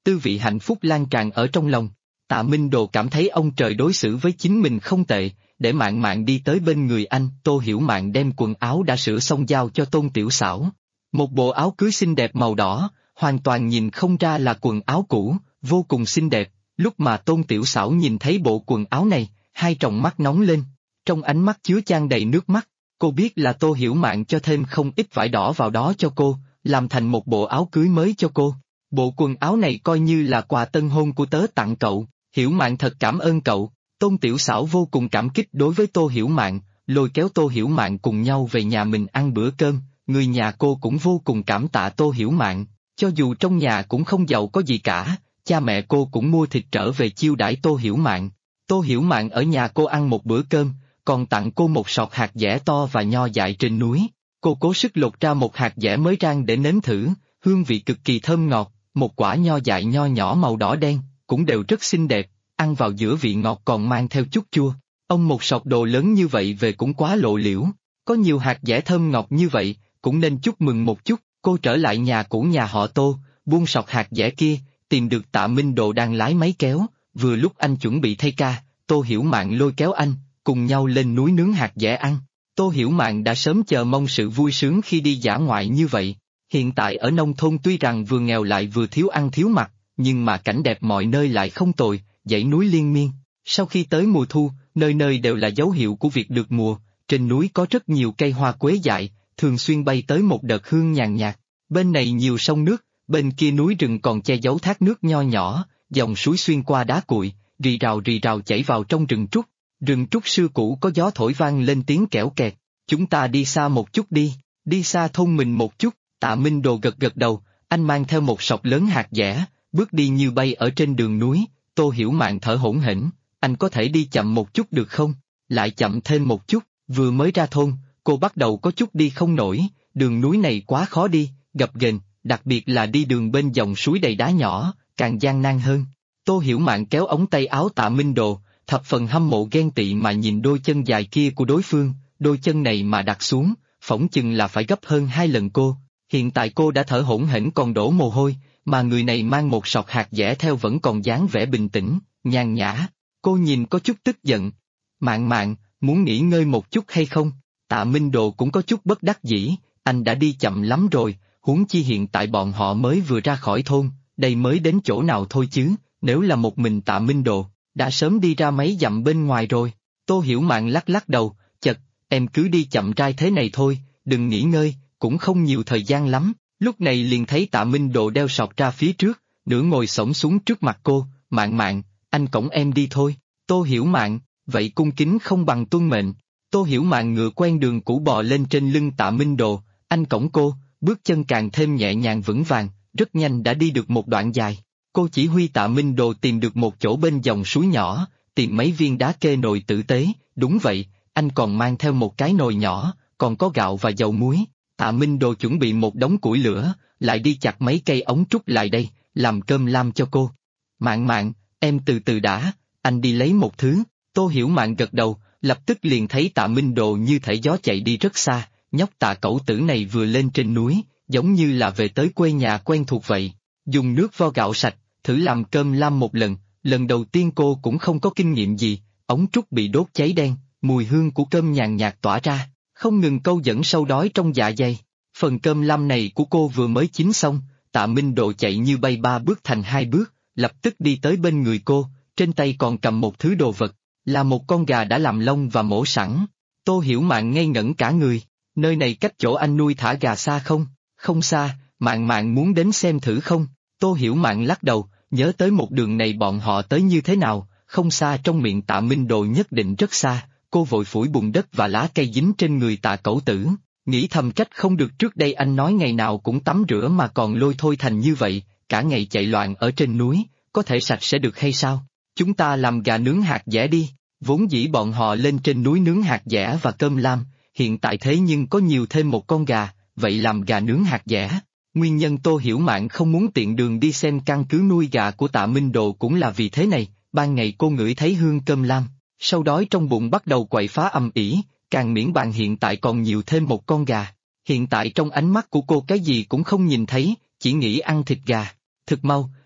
tư vị hạnh phúc lan tràn ở trong lòng. Tạ Minh Đồ cảm thấy ông trời đối xử với chính mình không tệ, để Mạn Mạn đi tới bên người anh. Tô Hiểu Mạn đem quần áo đã sửa xong giao cho Tôn Tiểu Xảo. Một bộ áo cưới xinh đẹp màu đỏ, hoàn toàn nhìn không ra là quần áo cũ, vô cùng xinh đẹp. Lúc mà Tôn Tiểu Xảo nhìn thấy bộ quần áo này, hai tròng mắt nóng lên, trong ánh mắt chứa chan đầy nước mắt. Cô biết là Tô Hiểu Mạn cho thêm không ít vải đỏ vào đó cho cô, làm thành một bộ áo cưới mới cho cô. Bộ quần áo này coi như là quà tân hôn của tớ tặng cậu. Hiểu Mạn thật cảm ơn cậu. Tôn Tiểu Xảo vô cùng cảm kích đối với Tô Hiểu Mạn, lôi kéo Tô Hiểu Mạn cùng nhau về nhà mình ăn bữa cơm. Người nhà cô cũng vô cùng cảm tạ Tô Hiểu Mạn, cho dù trong nhà cũng không giàu có gì cả, cha mẹ cô cũng mua thịt trở về chiêu đãi Tô Hiểu Mạn. Tô Hiểu Mạn ở nhà cô ăn một bữa cơm, còn tặng cô một sọt hạt dẻ to và nho dại trên núi. Cô cố sức lột ra một hạt dẻ mới rang để nếm thử, hương vị cực kỳ thơm ngọt, một quả nho dại nho nhỏ màu đỏ đen, cũng đều rất xinh đẹp, ăn vào giữa vị ngọt còn mang theo chút chua. Ông một sọt đồ lớn như vậy về cũng quá lộ liễu, có nhiều hạt dẻ thơm ngọt như vậy, cũng nên chúc mừng một chút. Cô trở lại nhà cũ nhà họ Tô, buông sọt hạt dẻ kia, tìm được Tạ Minh Đồ đang lái máy kéo, vừa lúc anh chuẩn bị thay ca, Tô Hiểu Mạn lôi kéo anh, cùng nhau lên núi nướng hạt dẻ ăn. Tô Hiểu Mạn đã sớm chờ mong sự vui sướng khi đi dã ngoại như vậy. Hiện tại ở nông thôn tuy rằng vừa nghèo lại vừa thiếu ăn thiếu mặc, nhưng mà cảnh đẹp mọi nơi lại không tồi, dãy núi liên miên. Sau khi tới mùa thu, nơi nơi đều là dấu hiệu của việc được mùa, trên núi có rất nhiều cây hoa quế dại, thường xuyên bay tới một đợt hương nhàn nhạt. Bên này nhiều sông nước, bên kia núi rừng còn che giấu thác nước nho nhỏ, dòng suối xuyên qua đá cuội, rì rào chảy vào trong rừng trúc. Rừng trúc xưa cũ có gió thổi vang lên tiếng kẽo kẹt. Chúng ta đi xa một chút đi xa thôn mình một chút. Tạ Minh Đồ gật gật đầu, anh mang theo một sọt lớn hạt dẻ, bước đi như bay ở trên đường núi. Tô Hiểu Mạn thở hổn hển, anh có thể đi chậm một chút được không? Lại chậm thêm một chút. Vừa mới ra thôn, cô bắt đầu có chút đi không nổi, đường núi này quá khó đi, gập ghềnh, đặc biệt là đi đường bên dòng suối đầy đá nhỏ, càng gian nan hơn. Tô Hiểu Mạn kéo ống tay áo Tạ Minh Đồ, thập phần hâm mộ ghen tị mà nhìn đôi chân dài kia của đối phương, đôi chân này mà đặt xuống, phỏng chừng là phải gấp hơn 2 lần cô. Hiện tại cô đã thở hổn hển còn đổ mồ hôi, mà người này mang một sọt hạt dẻ theo vẫn còn dáng vẻ bình tĩnh, nhàn nhã. Cô nhìn có chút tức giận. Mạn Mạn, muốn nghỉ ngơi một chút hay không? Tạ Minh Đồ cũng có chút bất đắc dĩ, anh đã đi chậm lắm rồi, huống chi hiện tại bọn họ mới vừa ra khỏi thôn, đây mới đến chỗ nào thôi chứ, nếu là một mình Tạ Minh Đồ, đã sớm đi ra mấy dặm bên ngoài rồi. Tô Hiểu Mạn lắc lắc đầu, chật, em cứ đi chậm rãi thế này thôi, đừng nghỉ ngơi, cũng không nhiều thời gian lắm. Lúc này liền thấy Tạ Minh Đồ đeo sọt ra phía trước, nửa ngồi xổm xuống trước mặt cô. Mạn Mạn, anh cõng em đi thôi. Tô Hiểu Mạn, vậy cung kính không bằng tuân mệnh. Tô Hiểu Mạn ngựa quen đường cũ bò lên trên lưng Tạ Minh Đồ, anh cõng cô, bước chân càng thêm nhẹ nhàng vững vàng, rất nhanh đã đi được một đoạn dài. Cô chỉ huy Tạ Minh Đồ tìm được một chỗ bên dòng suối nhỏ, tìm mấy viên đá kê nồi tử tế. Đúng vậy, anh còn mang theo một cái nồi nhỏ, còn có gạo và dầu muối. Tạ Minh Đồ chuẩn bị một đống củi lửa, lại đi chặt mấy cây ống trúc lại đây, làm cơm lam cho cô. Mạn Mạn, em từ từ đã, anh đi lấy một thứ. Tô Hiểu Mạn gật đầu, lập tức liền thấy Tạ Minh Đồ như thể gió chạy đi rất xa. Nhóc Tạ cẩu tử này vừa lên trên núi, giống như là về tới quê nhà quen thuộc vậy. Dùng nước vo gạo sạch, thử làm cơm lam một lần đầu tiên cô cũng không có kinh nghiệm gì, ống trúc bị đốt cháy đen, mùi hương của cơm nhàn nhạt tỏa ra, không ngừng câu dẫn sâu đói trong dạ dày. Phần cơm lam này của cô vừa mới chín xong, Tạ Minh Độ chạy như bay 3 bước thành 2 bước, lập tức đi tới bên người cô, trên tay còn cầm một thứ đồ vật, là một con gà đã làm lông và mổ sẵn. Tô Hiểu Mạn ngây ngẩn cả người, nơi này cách chỗ anh nuôi thả gà xa không? Không xa, Mạn Mạn muốn đến xem thử không? Tô Hiểu Mạn lắc đầu, nhớ tới một đường này bọn họ tới như thế nào, không xa trong miệng Tạ Minh Đồ nhất định rất xa. Cô vội phủi bùn đất và lá cây dính trên người Tạ Cẩu Tử, nghĩ thầm trách không được trước đây anh nói ngày nào cũng tắm rửa mà còn lôi thôi thành như vậy, cả ngày chạy loạn ở trên núi, có thể sạch sẽ được hay sao? Chúng ta làm gà nướng hạt dẻ đi, vốn dĩ bọn họ lên trên núi nướng hạt dẻ và cơm lam, hiện tại thế nhưng có nhiều thêm một con gà, vậy làm gà nướng hạt dẻ. Nguyên nhân Tô Hiểu Mạn không muốn tiện đường đi xem căn cứ nuôi gà của Tạ Minh Đồ cũng là vì thế này, ban ngày cô ngửi thấy hương cơm lam, sau đói trong bụng bắt đầu quậy phá ầm ĩ, càng miễn bàn hiện tại còn nhiều thêm một con gà. Hiện tại trong ánh mắt của cô cái gì cũng không nhìn thấy, chỉ nghĩ ăn thịt gà. Thực mau,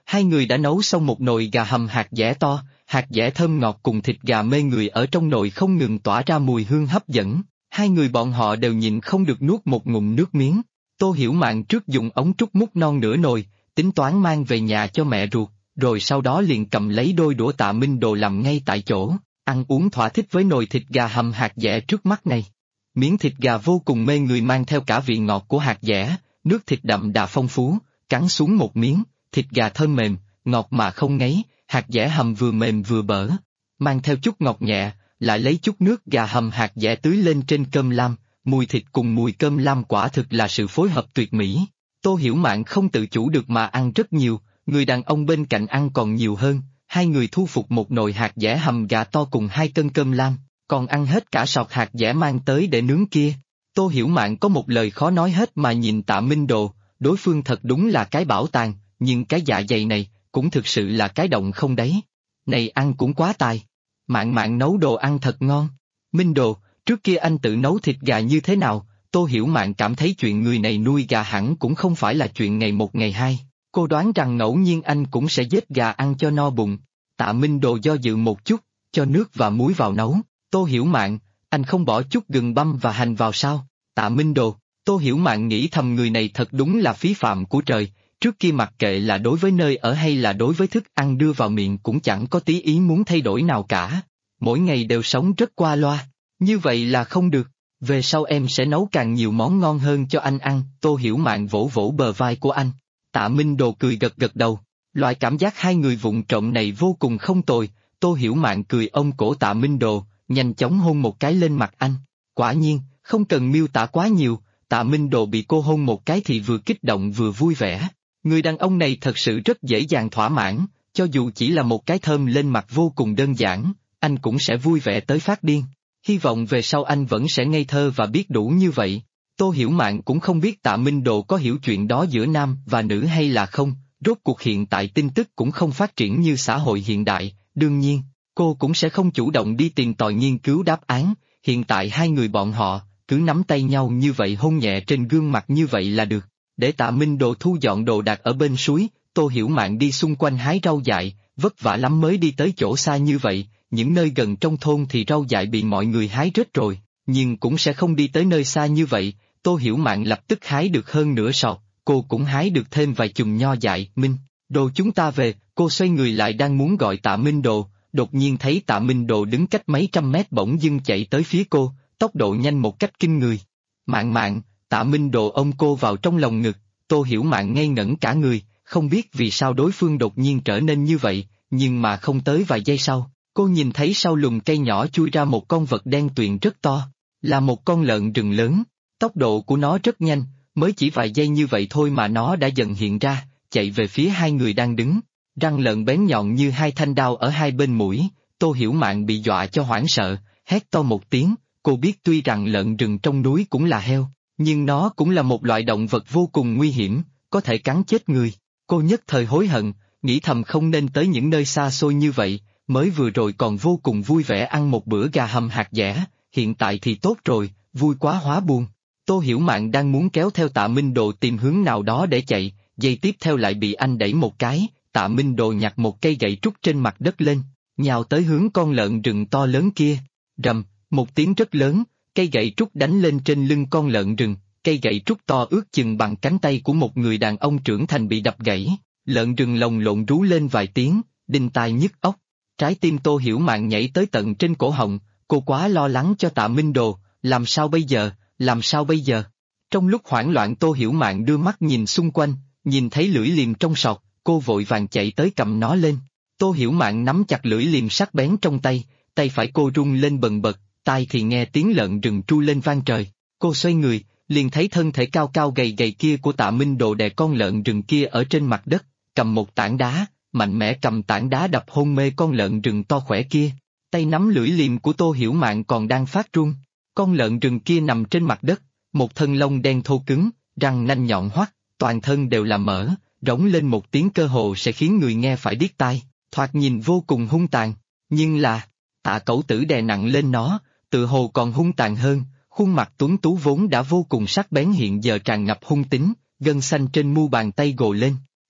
Hai người đã nấu xong một nồi gà hầm hạt dẻ to, hạt dẻ thơm ngọt cùng thịt gà mê người ở trong nồi không ngừng tỏa ra mùi hương hấp dẫn. Hai người bọn họ đều nhịn không được nuốt một ngụm nước miếng. Tô Hiểu Mạn trước dùng ống trúc múc non nửa nồi, tính toán mang về nhà cho mẹ ruột, rồi sau đó liền cầm lấy đôi đũa Tạ Minh Đồ làm ngay tại chỗ, ăn uống thỏa thích với nồi thịt gà hầm hạt dẻ trước mắt này. Miếng thịt gà vô cùng mê người mang theo cả vị ngọt của hạt dẻ, nước thịt đậm đà phong phú, cắn xuống một miếng, thịt gà thơm mềm, ngọt mà không ngấy, hạt dẻ hầm vừa mềm vừa bở, mang theo chút ngọt nhẹ, lại lấy chút nước gà hầm hạt dẻ tưới lên trên cơm lam, mùi thịt cùng mùi cơm lam quả thực là sự phối hợp tuyệt mỹ. Tô Hiểu Mạn không tự chủ được mà ăn rất nhiều, người đàn ông bên cạnh ăn còn nhiều hơn, hai người thu phục một nồi hạt dẻ hầm gà to cùng 2 cân cơm lam, còn ăn hết cả sọt hạt dẻ mang tới để nướng kia. Tô Hiểu Mạn có một lời khó nói hết mà nhìn Tạ Minh Đồ, đối phương thật đúng là cái bảo tàng, nhưng cái dạ dày này, cũng thực sự là cái động không đáy. Này ăn cũng quá tài. Mạn Mạn nấu đồ ăn thật ngon. Minh Đồ, trước kia anh tự nấu thịt gà như thế nào? Tô Hiểu Mạn cảm thấy chuyện người này nuôi gà hẳn cũng không phải là chuyện ngày một ngày hai. Cô đoán rằng ngẫu nhiên anh cũng sẽ giết gà ăn cho no bụng. Tạ Minh Đồ do dự một chút, cho nước và muối vào nấu. Tô Hiểu Mạn, anh không bỏ chút gừng băm và hành vào sao? Tạ Minh Đồ, Tô Hiểu Mạn nghĩ thầm người này thật đúng là phí phạm của trời. Trước kia mặc kệ là đối với nơi ở hay là đối với thức ăn đưa vào miệng cũng chẳng có tí ý muốn thay đổi nào cả. Mỗi ngày đều sống rất qua loa. Như vậy là không được. Về sau em sẽ nấu càng nhiều món ngon hơn cho anh ăn. Tô Hiểu Mạn vỗ vỗ bờ vai của anh. Tạ Minh Đồ cười gật gật đầu. Loại cảm giác hai người vụng trộm này vô cùng không tồi. Tô Hiểu Mạn cười ôm cổ Tạ Minh Đồ, nhanh chóng hôn một cái lên mặt anh. Quả nhiên, không cần miêu tả quá nhiều, Tạ Minh Đồ bị cô hôn một cái thì vừa kích động vừa vui vẻ. Người đàn ông này thật sự rất dễ dàng thỏa mãn, cho dù chỉ là một cái thơm lên mặt vô cùng đơn giản, anh cũng sẽ vui vẻ tới phát điên. Hy vọng về sau anh vẫn sẽ ngây thơ và biết đủ như vậy. Tô Hiểu Mạn cũng không biết Tạ Minh Đồ có hiểu chuyện đó giữa nam và nữ hay là không, rốt cuộc hiện tại tin tức cũng không phát triển như xã hội hiện đại, đương nhiên, cô cũng sẽ không chủ động đi tìm tòi nghiên cứu đáp án, hiện tại hai người bọn họ, cứ nắm tay nhau như vậy hôn nhẹ trên gương mặt như vậy là được. Để Tạ Minh Đồ thu dọn đồ đạc ở bên suối, Tô Hiểu Mạn đi xung quanh hái rau dại, vất vả lắm mới đi tới chỗ xa như vậy, những nơi gần trong thôn thì rau dại bị mọi người hái rết rồi, nhưng cũng sẽ không đi tới nơi xa như vậy. Tô Hiểu Mạn lập tức hái được hơn nửa sọt, cô cũng hái được thêm vài chùm nho dại. Minh Đồ, chúng ta về. Cô xoay người lại đang muốn gọi Tạ Minh Đồ, đột nhiên thấy Tạ Minh Đồ đứng cách mấy trăm mét bỗng dưng chạy tới phía cô, tốc độ nhanh một cách kinh người. Mạn Mạn. Tạ Minh Đồ ôm cô vào trong lòng ngực, Tô Hiểu Mạn ngây ngẩn cả người, không biết vì sao đối phương đột nhiên trở nên như vậy, nhưng mà không tới vài giây sau, cô nhìn thấy sau lùm cây nhỏ chui ra một con vật đen tuyền rất to, là một con lợn rừng lớn, tốc độ của nó rất nhanh, mới chỉ vài giây như vậy thôi mà nó đã dần hiện ra, chạy về phía hai người đang đứng, răng lợn bén nhọn như hai thanh đao ở hai bên mũi. Tô Hiểu Mạn bị dọa cho hoảng sợ, hét to một tiếng, cô biết tuy rằng lợn rừng trong núi cũng là heo, nhưng nó cũng là một loại động vật vô cùng nguy hiểm, có thể cắn chết người. Cô nhất thời hối hận, nghĩ thầm không nên tới những nơi xa xôi như vậy, mới vừa rồi còn vô cùng vui vẻ ăn một bữa gà hầm hạt dẻ, hiện tại thì tốt rồi, vui quá hóa buồn. Tô Hiểu Mạn đang muốn kéo theo Tạ Minh Đồ tìm hướng nào đó để chạy, giây tiếp theo lại bị anh đẩy một cái, Tạ Minh Đồ nhặt một cây gậy trúc trên mặt đất lên, nhào tới hướng con lợn rừng to lớn kia. Rầm, một tiếng rất lớn, cây gậy trúc đánh lên trên lưng con lợn rừng, cây gậy trúc to ước chừng bằng cánh tay của một người đàn ông trưởng thành bị đập gãy, lợn rừng lồng lộn rú lên vài tiếng, đinh tai nhức óc. Trái tim Tô Hiểu Mạn nhảy tới tận trên cổ họng, cô quá lo lắng cho Tạ Minh Đồ, làm sao bây giờ, làm sao bây giờ? Trong lúc hoảng loạn Tô Hiểu Mạn đưa mắt nhìn xung quanh, nhìn thấy lưỡi liềm trong sọt, cô vội vàng chạy tới cầm nó lên. Tô Hiểu Mạn nắm chặt lưỡi liềm sắc bén trong tay, tay phải cô rung lên bần bật, tai thì nghe tiếng lợn rừng tru lên vang trời. Cô xoay người, liền thấy thân thể cao cao gầy gầy kia của Tạ Minh Đồ đè con lợn rừng kia ở trên mặt đất, cầm một tảng đá, mạnh mẽ cầm tảng đá đập hôn mê con lợn rừng to khỏe kia. Tay nắm lưỡi liềm của Tô Hiểu Mạn còn đang phát run. Con lợn rừng kia nằm trên mặt đất, một thân lông đen thô cứng, răng nanh nhọn hoắt, toàn thân đều là mỡ, rống lên một tiếng cơ hồ sẽ khiến người nghe phải điếc tai, thoạt nhìn vô cùng hung tàn, nhưng là, Tạ Cẩu Tử đè nặng lên nó, tự hồ còn hung tàn hơn, khuôn mặt tuấn tú vốn đã vô cùng sắc bén hiện giờ tràn ngập hung tính, gân xanh trên mu bàn tay gồ lên.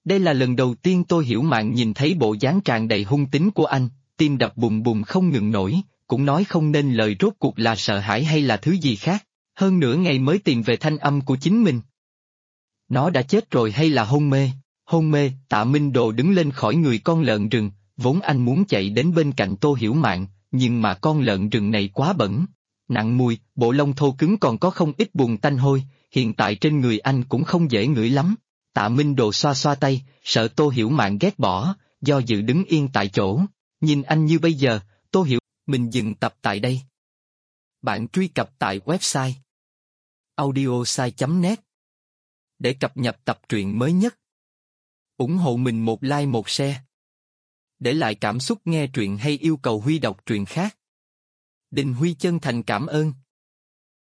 Đây là lần đầu tiên Tô Hiểu Mạn nhìn thấy bộ dáng tràn đầy hung tính của anh, tim đập bùm bùm không ngừng nổi, cũng nói không nên lời rốt cuộc là sợ hãi hay là thứ gì khác. Hơn nửa ngày mới tìm về thanh âm của chính mình. Nó đã chết rồi hay là hôn mê? Hôn mê. Tạ Minh Đồ đứng lên khỏi người con lợn rừng, vốn anh muốn chạy đến bên cạnh Tô Hiểu Mạn, nhưng mà con lợn rừng này quá bẩn, nặng mùi, bộ lông thô cứng còn có không ít bùn tanh hôi, hiện tại trên người anh cũng không dễ ngửi lắm. Tạ Minh Đồ xoa xoa tay, sợ Tô Hiểu Mạn ghét bỏ, do dự đứng yên tại chỗ. Nhìn anh như bây giờ, Tô Hiểu. Mình dừng tập tại đây. Bạn truy cập tại website audiosai.net để cập nhật tập truyện mới nhất. Ủng hộ mình một like một share. Để lại cảm xúc nghe truyện hay yêu cầu Huy đọc truyện khác. Đình Huy chân thành cảm ơn.